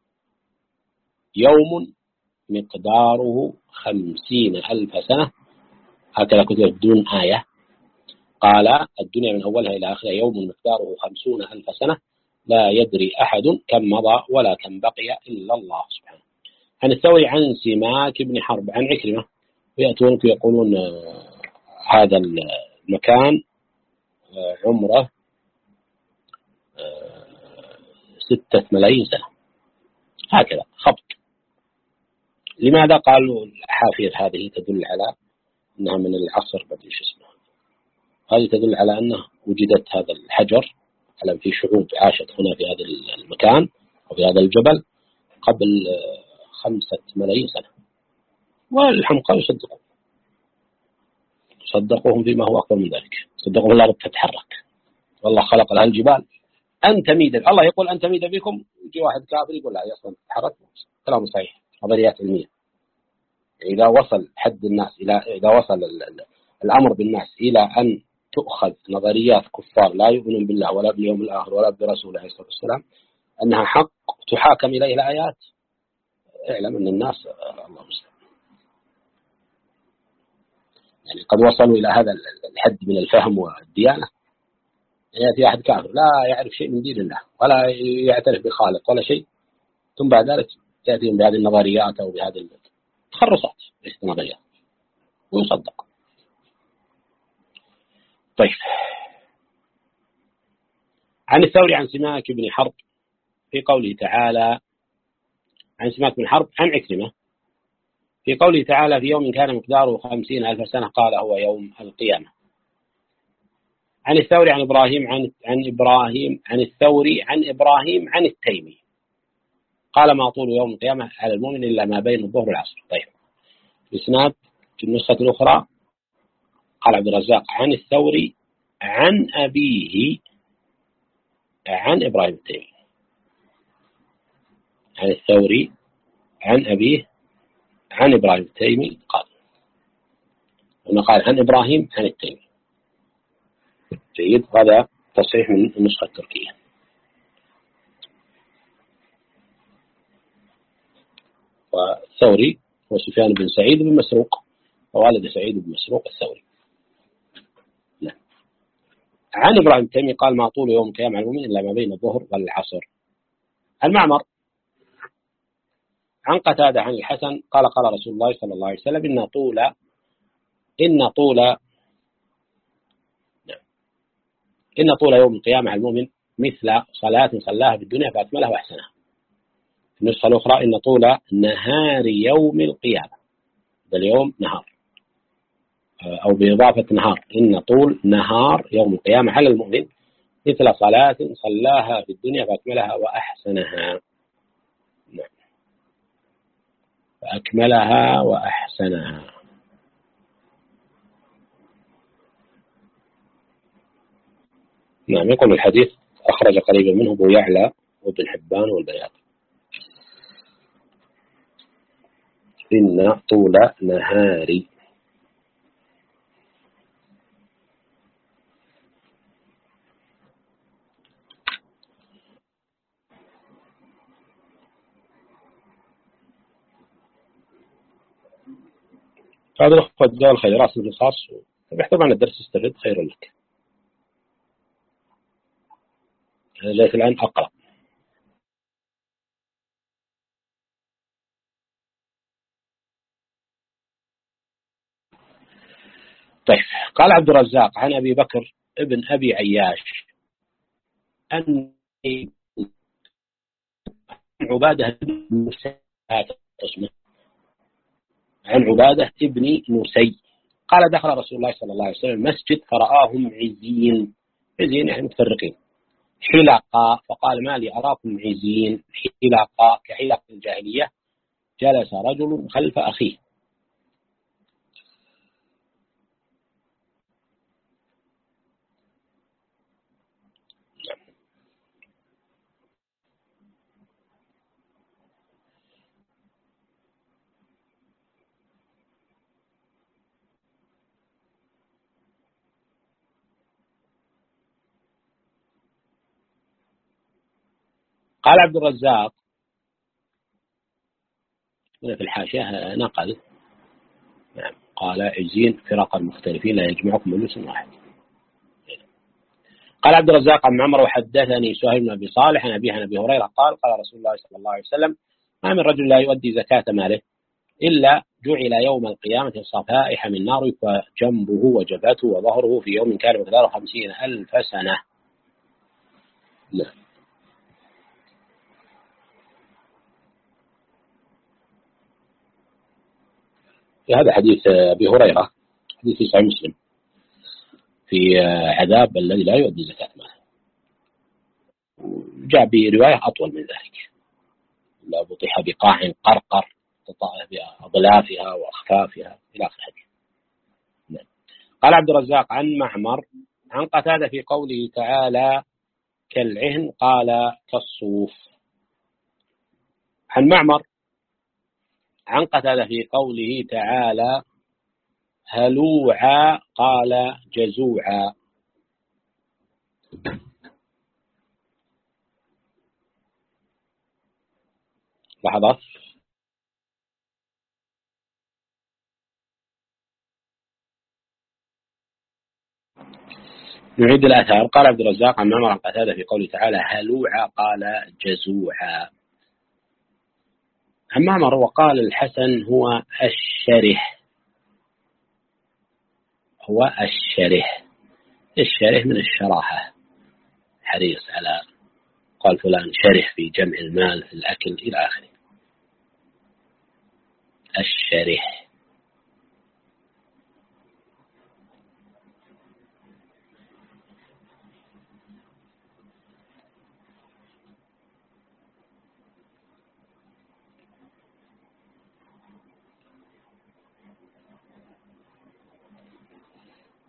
يوم مقداره 50,000 سنة، هكذا كتب دون آية. قال الدنيا من أولها إلى آخرها يوم مقداره 50,000 سنة لا يدري أحد كم مضى ولا كم بقي إلا الله سبحانه. عن الثوري عن سماك بن حرب عن عكرمة ويأتونك يقولون هذا المكان عمره 6 ملايين سنة، هكذا خبط. لماذا؟ قالوا الحافير هذه تدل على أنها من العصر بدل شو اسمه، هذه تدل على أنه وجدت هذا الحجر على في شعوب عاشت هنا في هذا المكان وفي هذا الجبل قبل 5 ملايين سنة. والحمقى يصدقوهم فيما هو أكبر من ذلك، صدقوا الأرض تتحرك والله خلق لها الجبال أن تميد، الله يقول أن تميد بكم، يجي واحد كافر يقول لا أصلا تتحرك. كلام صحيح، نظريات علمية. إذا وصل حد الناس إذا وصل الأمر بالناس إلى أن تؤخذ نظريات كفار لا يؤمنون بالله ولا باليوم الآخر ولا برسوله عليه الصلاة والسلام أنها حق تحاكم إليه الآيات، اعلم أن الناس الله مسلم يعني قد وصلوا إلى هذا الحد من الفهم والديانة. يأتي أحد كافر لا يعرف شيء من دين الله ولا يعترف بخالق ولا شيء، ثم بعد ذلك يأتيهم بهذه النظريات أو بهذه التخرصات ليست نظريات ويصدق. طيب عن الثوري عن سماك بن حرب في قوله تعالى عن سماك بن حرب عن عكرمة في قوله تعالى في يوم كان مقداره 50,000 سنة قال هو يوم القيامة. عن الثوري عن إبراهيم عن الثوري عن إبراهيم عن التيمي قال ما طول يوم القيامة على المؤمن إلا ما بين الظهر والعصر. طيب الإسناد في النسخة الأخرى قال عبد الرزاق عن الثوري عن أبيه عن إبراهيم التيمي، عن الثوري عن أبيه عن إبراهيم التيمي قال عن إبراهيم عن التيمي. جيد، هذا تصحيح من النسخة التركية. والثوري هو سفيان بن سعيد بن مسروق ووالد سعيد بن مسروق الثوري. لا. عن إبراهيم التيمي قال ما طول يوم القيامة على المؤمن إلا ما بين الظهر والعصر. المعمر عن قتادة عن الحسن قال قال رسول الله صلى الله عليه وسلم إن طول يوم القيامة على المؤمن مثل صلاة صلاها في الدنيا فأكملها وأحسنها. في النسخة الأخرى إن طول نهار يوم القيامة، اليوم نهار أو بإضافة نهار، إن طول نهار يوم القيامة على المؤمن مثل صلاة صلاها في الدنيا فأكملها وأحسنها. فأكملها وأحسنها. نعم. يقول الحديث أخرج قريبا منه أبو يعلى وابن حبان والبيهقي. إن طول نهار هذا الأخوة جاء الخيرات من الخاص، طبعا الدرس استفد خير لك. أنا جاي الآن أقرأ. طيب قال عبد الرزاق عن أبي بكر ابن أبي عياش أن عبادة بن نسي، عن عبادة ابن نسي قال دخل رسول الله صلى الله عليه وسلم المسجد فرآهم عزين يعني متفرقين حلقا، فقال ما لي أراكم عزين حلقا كحلق الجاهلية. جلس رجل خلف أخيه. قال عبد الرزاق هنا في الحاشية نقل قال عزين فرقا مختلفين لا يجمعكم مجلس واحد. قال عبد الرزاق عن معمر وحدثني سهيل بن أبي صالح عن أبيه عن أبي هريرة قال قال رسول الله صلى الله عليه وسلم ما من رجل لا يؤدي زكاة ماله إلا جعل يوم القيامة صفائح من نار وجنبه وجبهته وظهره في يوم كان مقداره 50,000 سنة. لا. هذا حديث أبي هريرة، حديث صحيح مسلم في عذاب الذي لا يؤدي زكاة ماله. جاء برواية أطول من ذلك، لا بطيح بقاع قرقر بأضلافها وأخفافها إلى آخر الحديث. قال عبد الرزاق عن معمر عن قتادة في قوله تعالى كالعهن قال كالصوف. عن معمر عن قتادة في قوله تعالى هلوعا قال جزوعا. لحظات. نعيد الآثار. قال عبد الرزاق عن معمر عن قتادة في قوله تعالى هلوعا قال جزوعا. عن معمر وقال الحسن هو الشرح، هو الشرح. الشرح من الشراحة، حريص على قال فلان شرح في جمع المال في الأكل إلى آخره. الشرح.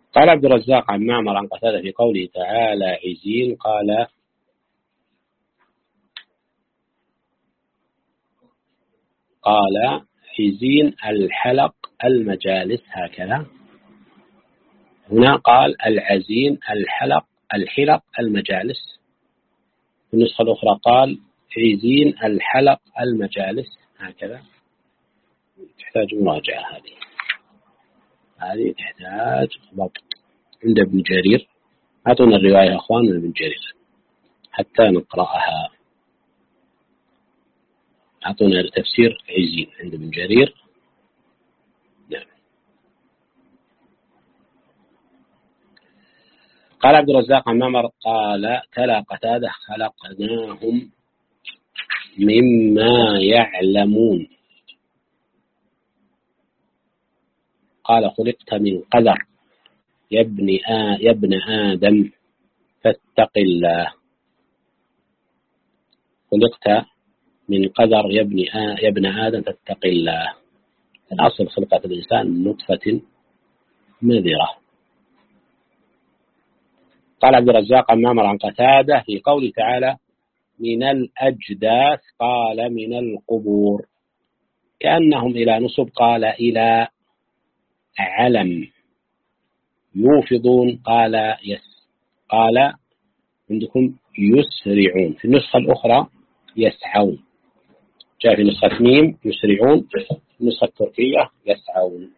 قال عبد الرزاق عن معمر عن قتادة في قوله تعالى عزين قال عزين الحلق المجالس هكذا. هنا قال العزين الحلق المجالس. في النسخة الأخرى قال عزين الحلق المجالس هكذا. تحتاج مراجعة هذه تحتاج ضبط عند ابن جرير. أعطونا الرواية أخوان من ابن جرير حتى نقرأها. أعطونا تفسير عزين عند ابن جرير. نعم. قال عبد الرزاق عن معمر قال تلا قتادة خلقناهم مما يعلمون. قال خلقت من قدر يا ابن آدم فاتق الله. خلقت من قدر يا ابن آدم فاتق الله. الأصل خلقة الإنسان من نطفة مذرة. قال عبد الرزاق عن معمر عن قتادة في قوله تعالى من الأجداث قال من القبور كأنهم إلى نصب قال إلى علم. يوفضون قال قال عندكم يسرعون. في النسخة الأخرى يسعون. جاء في نسخة ميم يسرعون، في النسخة التركية يسعون.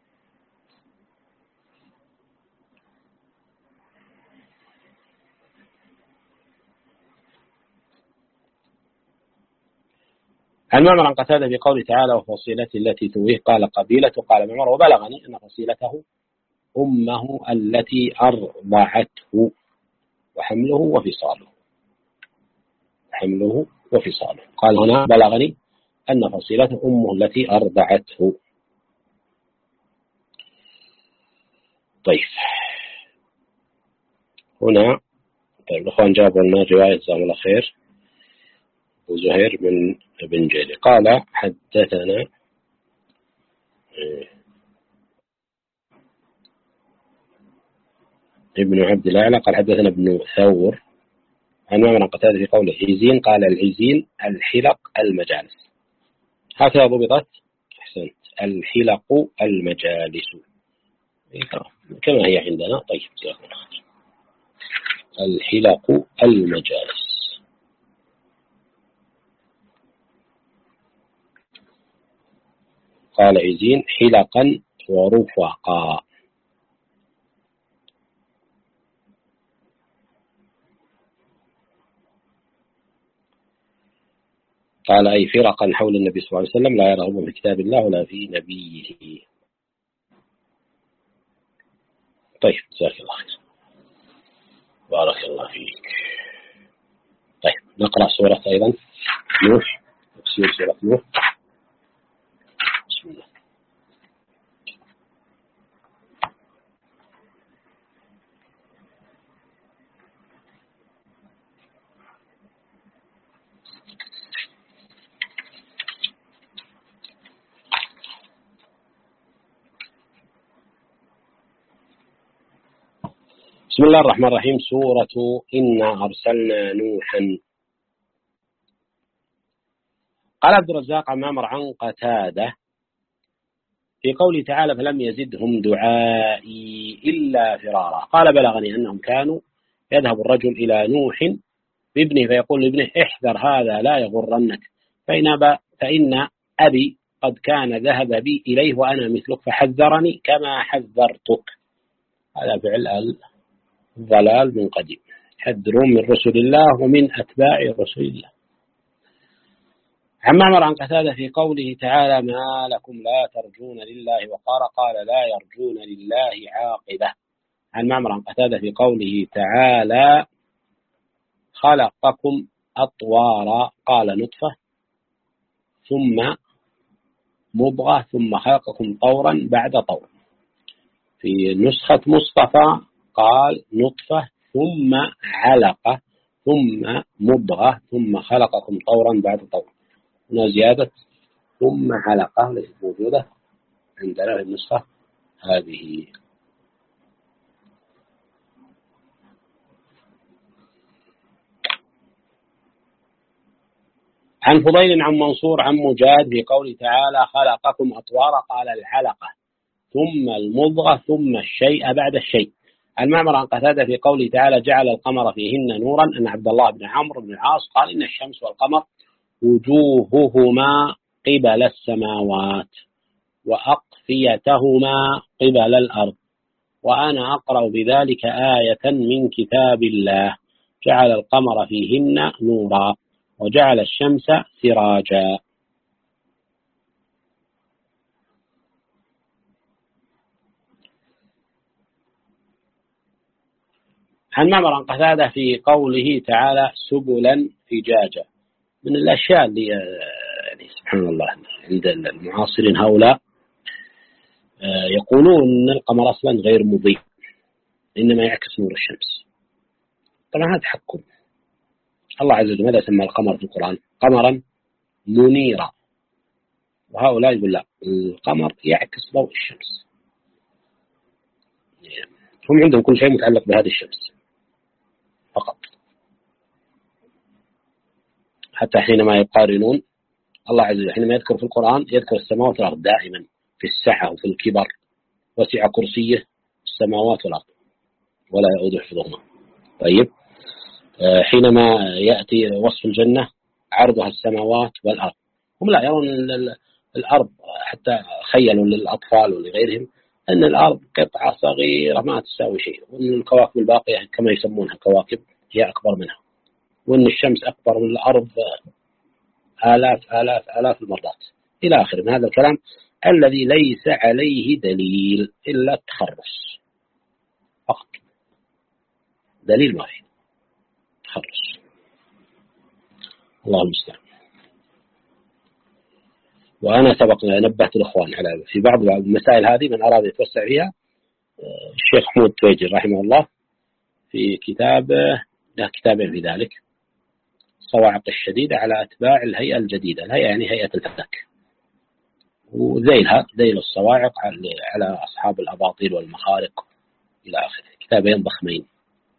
عن معمر عن قتادة في قوله تعالى وفصيلته التي تؤويه قال قبيلته قال معمر وبلغني أن فصيلته أمه التي أرضعته وحمله وفصاله. قال هنا بلغني أن فصيلته أمه التي أرضعته. طيب هنا الأخوان جابوا لنا رواية جزاهم الله خير وزهير من ابن جرير قال حدثنا ابن عبد الأعلى قال حدثنا ابن ثور عن معمر عن قتادة في قوله عزين قال العزين الحلق المجالس. هكذا ضبطت. أحسنت. الحلق المجالس كما هي عندنا. طيب الحلق المجالس. قال عزين حلقا ورفقا. قال أي فرقا حول النبي صلى الله عليه وسلم لا يرغبون في كتاب الله ولا في نبيه. طيب جزاك الله خير بارك الله فيك. طيب نقرأ سورة أيضا نوح. تفسير سورة نوح. بسم الله. بسم الله الرحمن الرحيم. سورة إنا أرسلنا نوحا. قال عبد الرزاق عن معمر عن قتادة في قوله تعالى فلم يزدهم دعائي إلا فرارا. قال بلغني أنهم كانوا يذهب الرجل إلى نوح بابنه فيقول لابنه احذر هذا لا يغرنك فإن أبي قد كان ذهب بي إليه وأنا مثلك فحذرني كما حذرتك. هذا فعل الضلال من قديم. حذرون من رسل الله ومن أتباع رسول الله. عن معمر عن قتادة في قوله تعالى ما لكم لا ترجون لله وقار قال لا يرجون لله عاقبة. عن معمر عن قتادة في قوله تعالى خلقكم أطوارا قال نطفة ثم مضغة ثم خلقكم طورا بعد طور. في نسخة مصطفى قال نطفة ثم علقة ثم مضغة ثم خلقكم طورا بعد طور. هنا زيادة ثم علقة ليست موجودة عندنا في النسخة هذه. عن فضيل عن منصور عن مجاهد في قوله تعالى خلقكم أطوارا قال العلقة ثم المضغة ثم الشيء بعد الشيء. عن معمر عن قتادة في قوله تعالى جعل القمر فيهن نورا أن عبد الله بن عمرو بن العاص قال إن الشمس والقمر وجوههما قبل السماوات وأقفيتهما قبل الأرض وأنا أقرأ بذلك آية من كتاب الله جعل القمر فيهن نورا وجعل الشمس سراجا. عن معمر عن قتادة في قوله تعالى سبلا فجاجا. من الأشياء اللي يعني سبحان الله عند المعاصرين هؤلاء يقولون أن القمر أصلا غير مضيء إنما يعكس نور الشمس. طبعا هذا حقهم. الله عز وجل ماذا سمى القمر في القرآن؟ قمرا منيرا، وهؤلاء يقول لا القمر يعكس ضوء الشمس. هم عندهم كل شيء متعلق بهذه الشمس فقط. حتى حينما يقارنون الله عز وجل حينما يذكر في القرآن يذكر السماوات والأرض دائما في السعة وفي الكبر، وسع كرسيه السماوات والأرض ولا يؤوده حفظهما. طيب حينما يأتي وصف الجنة عرضها السماوات والأرض، هم لا يرون الأرض، حتى خيلوا للأطفال ولغيرهم أن الأرض قطعة صغيرة ما تساوي شيء، وأن الكواكب الباقية كما يسمونها كواكب هي أكبر منها، وأن الشمس أكبر من الأرض آلاف المرات إلى آخر من هذا الكلام الذي ليس عليه دليل إلا التخرص فقط. دليل ما فيه تخرص. الله المستعان. وأنا سبق نبهت الإخوان على في بعض المسائل هذه من أراد يتوسع فيها الشيخ حمود تويجر رحمه الله في كتابه، له كتابين في ذلك، الصواعق الشديدة على أتباع الهيئة الجديدة. الهيئة يعني هيئة الفلك، وذيلها ذيل الصواعق على أصحاب الأباطيل والمخارق إلى آخره. كتابين ضخمين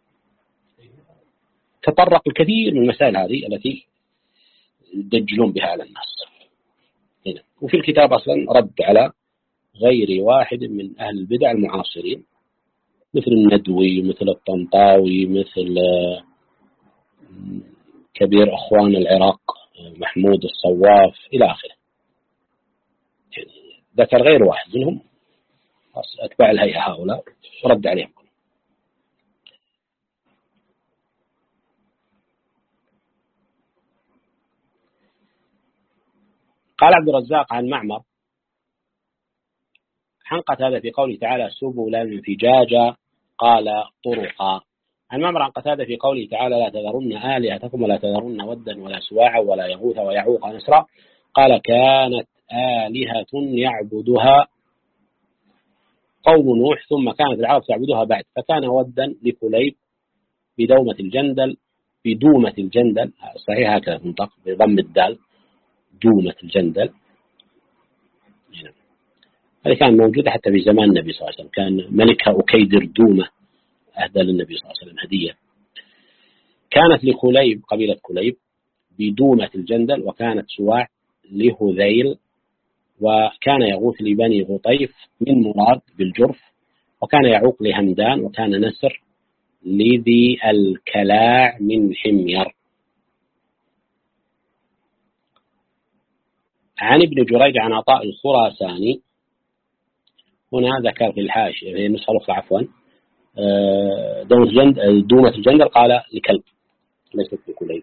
تطرق الكثير من المسائل هذه التي يدجلون بها على الناس هنا. وفي الكتاب أصلا رد على غير واحد من أهل البدع المعاصرين مثل الندوي، مثل الطنطاوي، مثل كبير أخوان العراق محمود الصواف إلى آخره. يعني ذكر غير واحد منهم أتباع الهيئة هؤلاء ورد عليهم. قال عبد الرزاق عن معمر حنقت هذا في قوله تعالى سبلا فجاجا قال طرقا. عن معمر عن قتادة في قوله تعالى لا تذرن آلهتكم ولا تذرن ودا ولا سواعا ولا يغوث ويعوق ونسرا قال كانت آلهة يعبدها قوم نوح ثم كانت العرب تعبدها بعد، فكان ودا لكليب بدومة الجندل صحيح هكذا تنطق بضم الدال دومة الجندل. هذه كان موجودة حتى في زمان النبي صلى الله عليه وسلم، كان ملكها أكيدر دومة أهدى للنبي صلى الله عليه وسلم هدية. كانت لكليب قبيلة كليب بدومة الجندل، وكانت سواع لهذيل، وكان يغوث لبني غطيف من مراد بالجرف، وكان يعوق لهمدان، وكان نسر لذي الكلاع من حمير. عن ابن جريج عن عطاء الخراساني هنا ذكر في الحاشية في النسخة الأخرى عفوا دومة الجندل قال لكلب ليست لكليب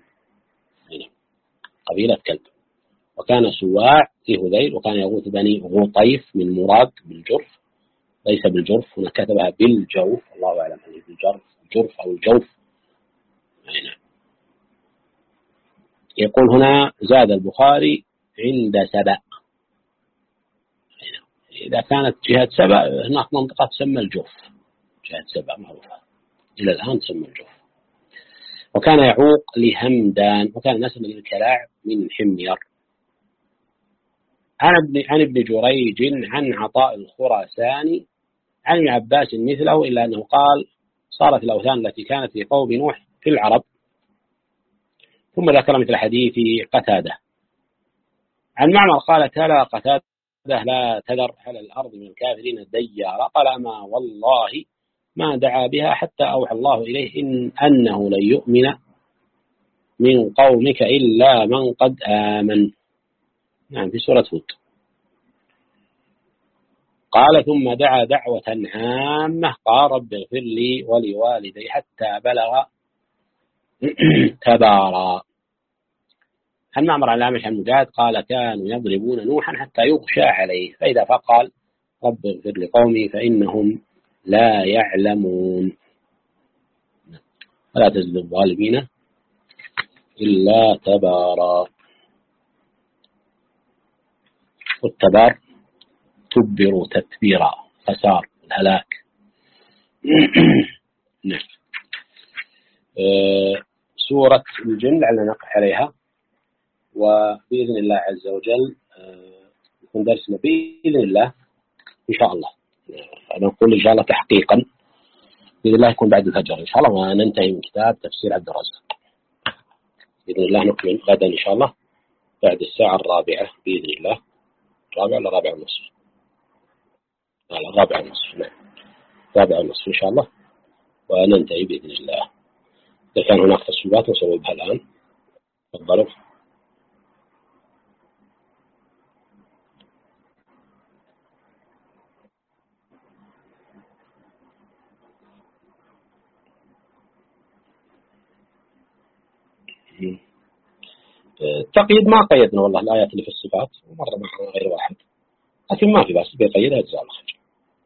قبيلة كلب، وكان سواع في هذيل، وكان يغوث بني غطيف من مراد بالجرف ليس بالجرف، هنا كتبها بالجوف الله أعلم هل بالجرف أو الجوف. يقول هنا زاد البخاري عند سبأ، إذا كانت جهة سبأ هناك منطقة تسمى الجوف، جهة سبأ معروفة إلى الآن تسمى الجوف. وكان يعوق لهمدان، وكان نسل للكلاع من حمير. عن ابن جريج عن عطاء الخراساني عن ابن عباس مثله، إلا أنه قال صارت الأوثان التي كانت في قوم نوح في العرب. ثم ذكر مثل حديث قتادة عن معمر قال تلا قتادة لا تذر على الأرض من الكافرين ديارا، قال أما والله ما دعا بها حتى أوحى الله إليه أنه لن يؤمن من قومك إلا من قد آمن. نعم في سورة هود. قال ثم دعا دعوة عامة قال رب اغفر لي ولوالدي حتى بلغ تبارا. عن معمر عن الأعمش عن مجاهد قال كانوا يضربون نوحا حتى يغشى عليه، فإذا فقال رب اغفر لقومي فإنهم لا يعلمون. فلا تزد الظالمين إلا تبارا. والتبار تبروا تتبيرا، خسار الهلاك. نعم. سورة الجن لعلنا نقف عليها، وبإذن الله عز وجل يكون درسنا بإذن الله إن شاء الله. أنا أقول إن شاء الله تحقيقا بإذن الله يكون بعد الفجر إن شاء الله، وننتهي من كتاب تفسير عبد الرزاق بإذن الله. نكمل غدا إن شاء الله بعد الساعة 4 بإذن الله. 4 ولا 4:30؟ لا 4:30. نعم 4:30 إن شاء الله، وننتهي بإذن الله. إذا كان هناك تصويبات نصوبها الآن. تفضلوا. التقييد ما قيدنا والله الآيات اللي في الصفات، ومرة معنا غير واحد، لكن ما في بس بيقيدها جزاه الله خير.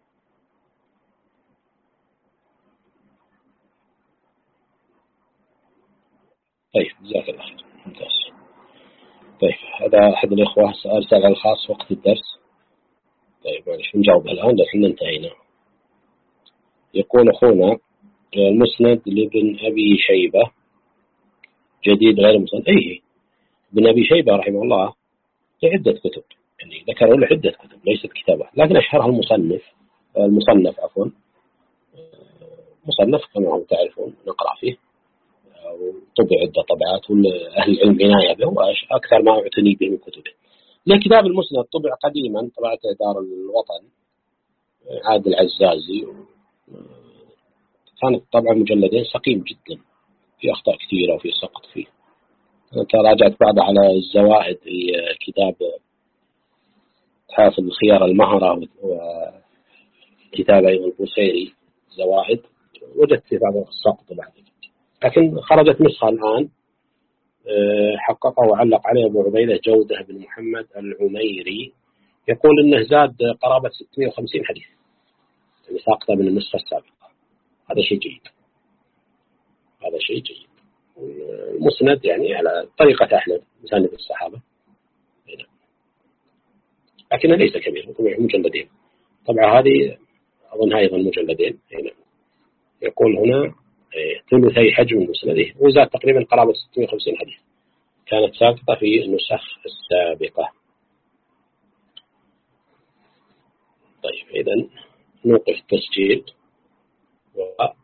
طيب جزاك الله خير ممتاز. طيب هذا أحد الإخوة سأل الخاص وقت الدرس. طيب معلش نجاوب الآن لكن انتهينا. يقول أخونا المسند لابن أبي شيبة جديد غير مسند. أيه ابن أبي شيبة رحمه الله لعدة كتب، يعني ذكروا له عدة كتب ليست كتابة، لكن أشهرها المصنف عفوا، مصنف كما هم تعرفون نقرأ فيه وطبع عدة طبعات، وأهل العلم عناية به وأكثر ما اعتني به من كتبه. لكتاب المسند طبع قديما، طبعته دار الوطن عادل العزازي، كانت طبعا مجلدين سقيم جدا، في أخطاء كثيرة وفي سقط فيه. راجعت بعض على الزوائد في كتاب حافظ الخيار المهرة، وكتاب أيضا البوصيري زوائد، وجدت في بعض السقط بعد، لكن خرجت نسخة الآن حققه وعلق عليه أبو عبيدة جودة بن محمد العميري، يقول إنه زاد قرابة 650 حديث، يعني ساقطة من النسخة السابقة. هذا شيء جيد، هذا شيء جيد. المسند يعني على طريقة أحمد مسند الصحابة، لكنه ليس كبير، مجلدين. طبعا هذه أظنها أيضا مجلدين هنا. يقول هنا ثلثي حجم مسنده، وزاد تقريبا قرابة 650 حديث كانت ساقطة في النسخ السابقة. طيب إذن نوقف التسجيل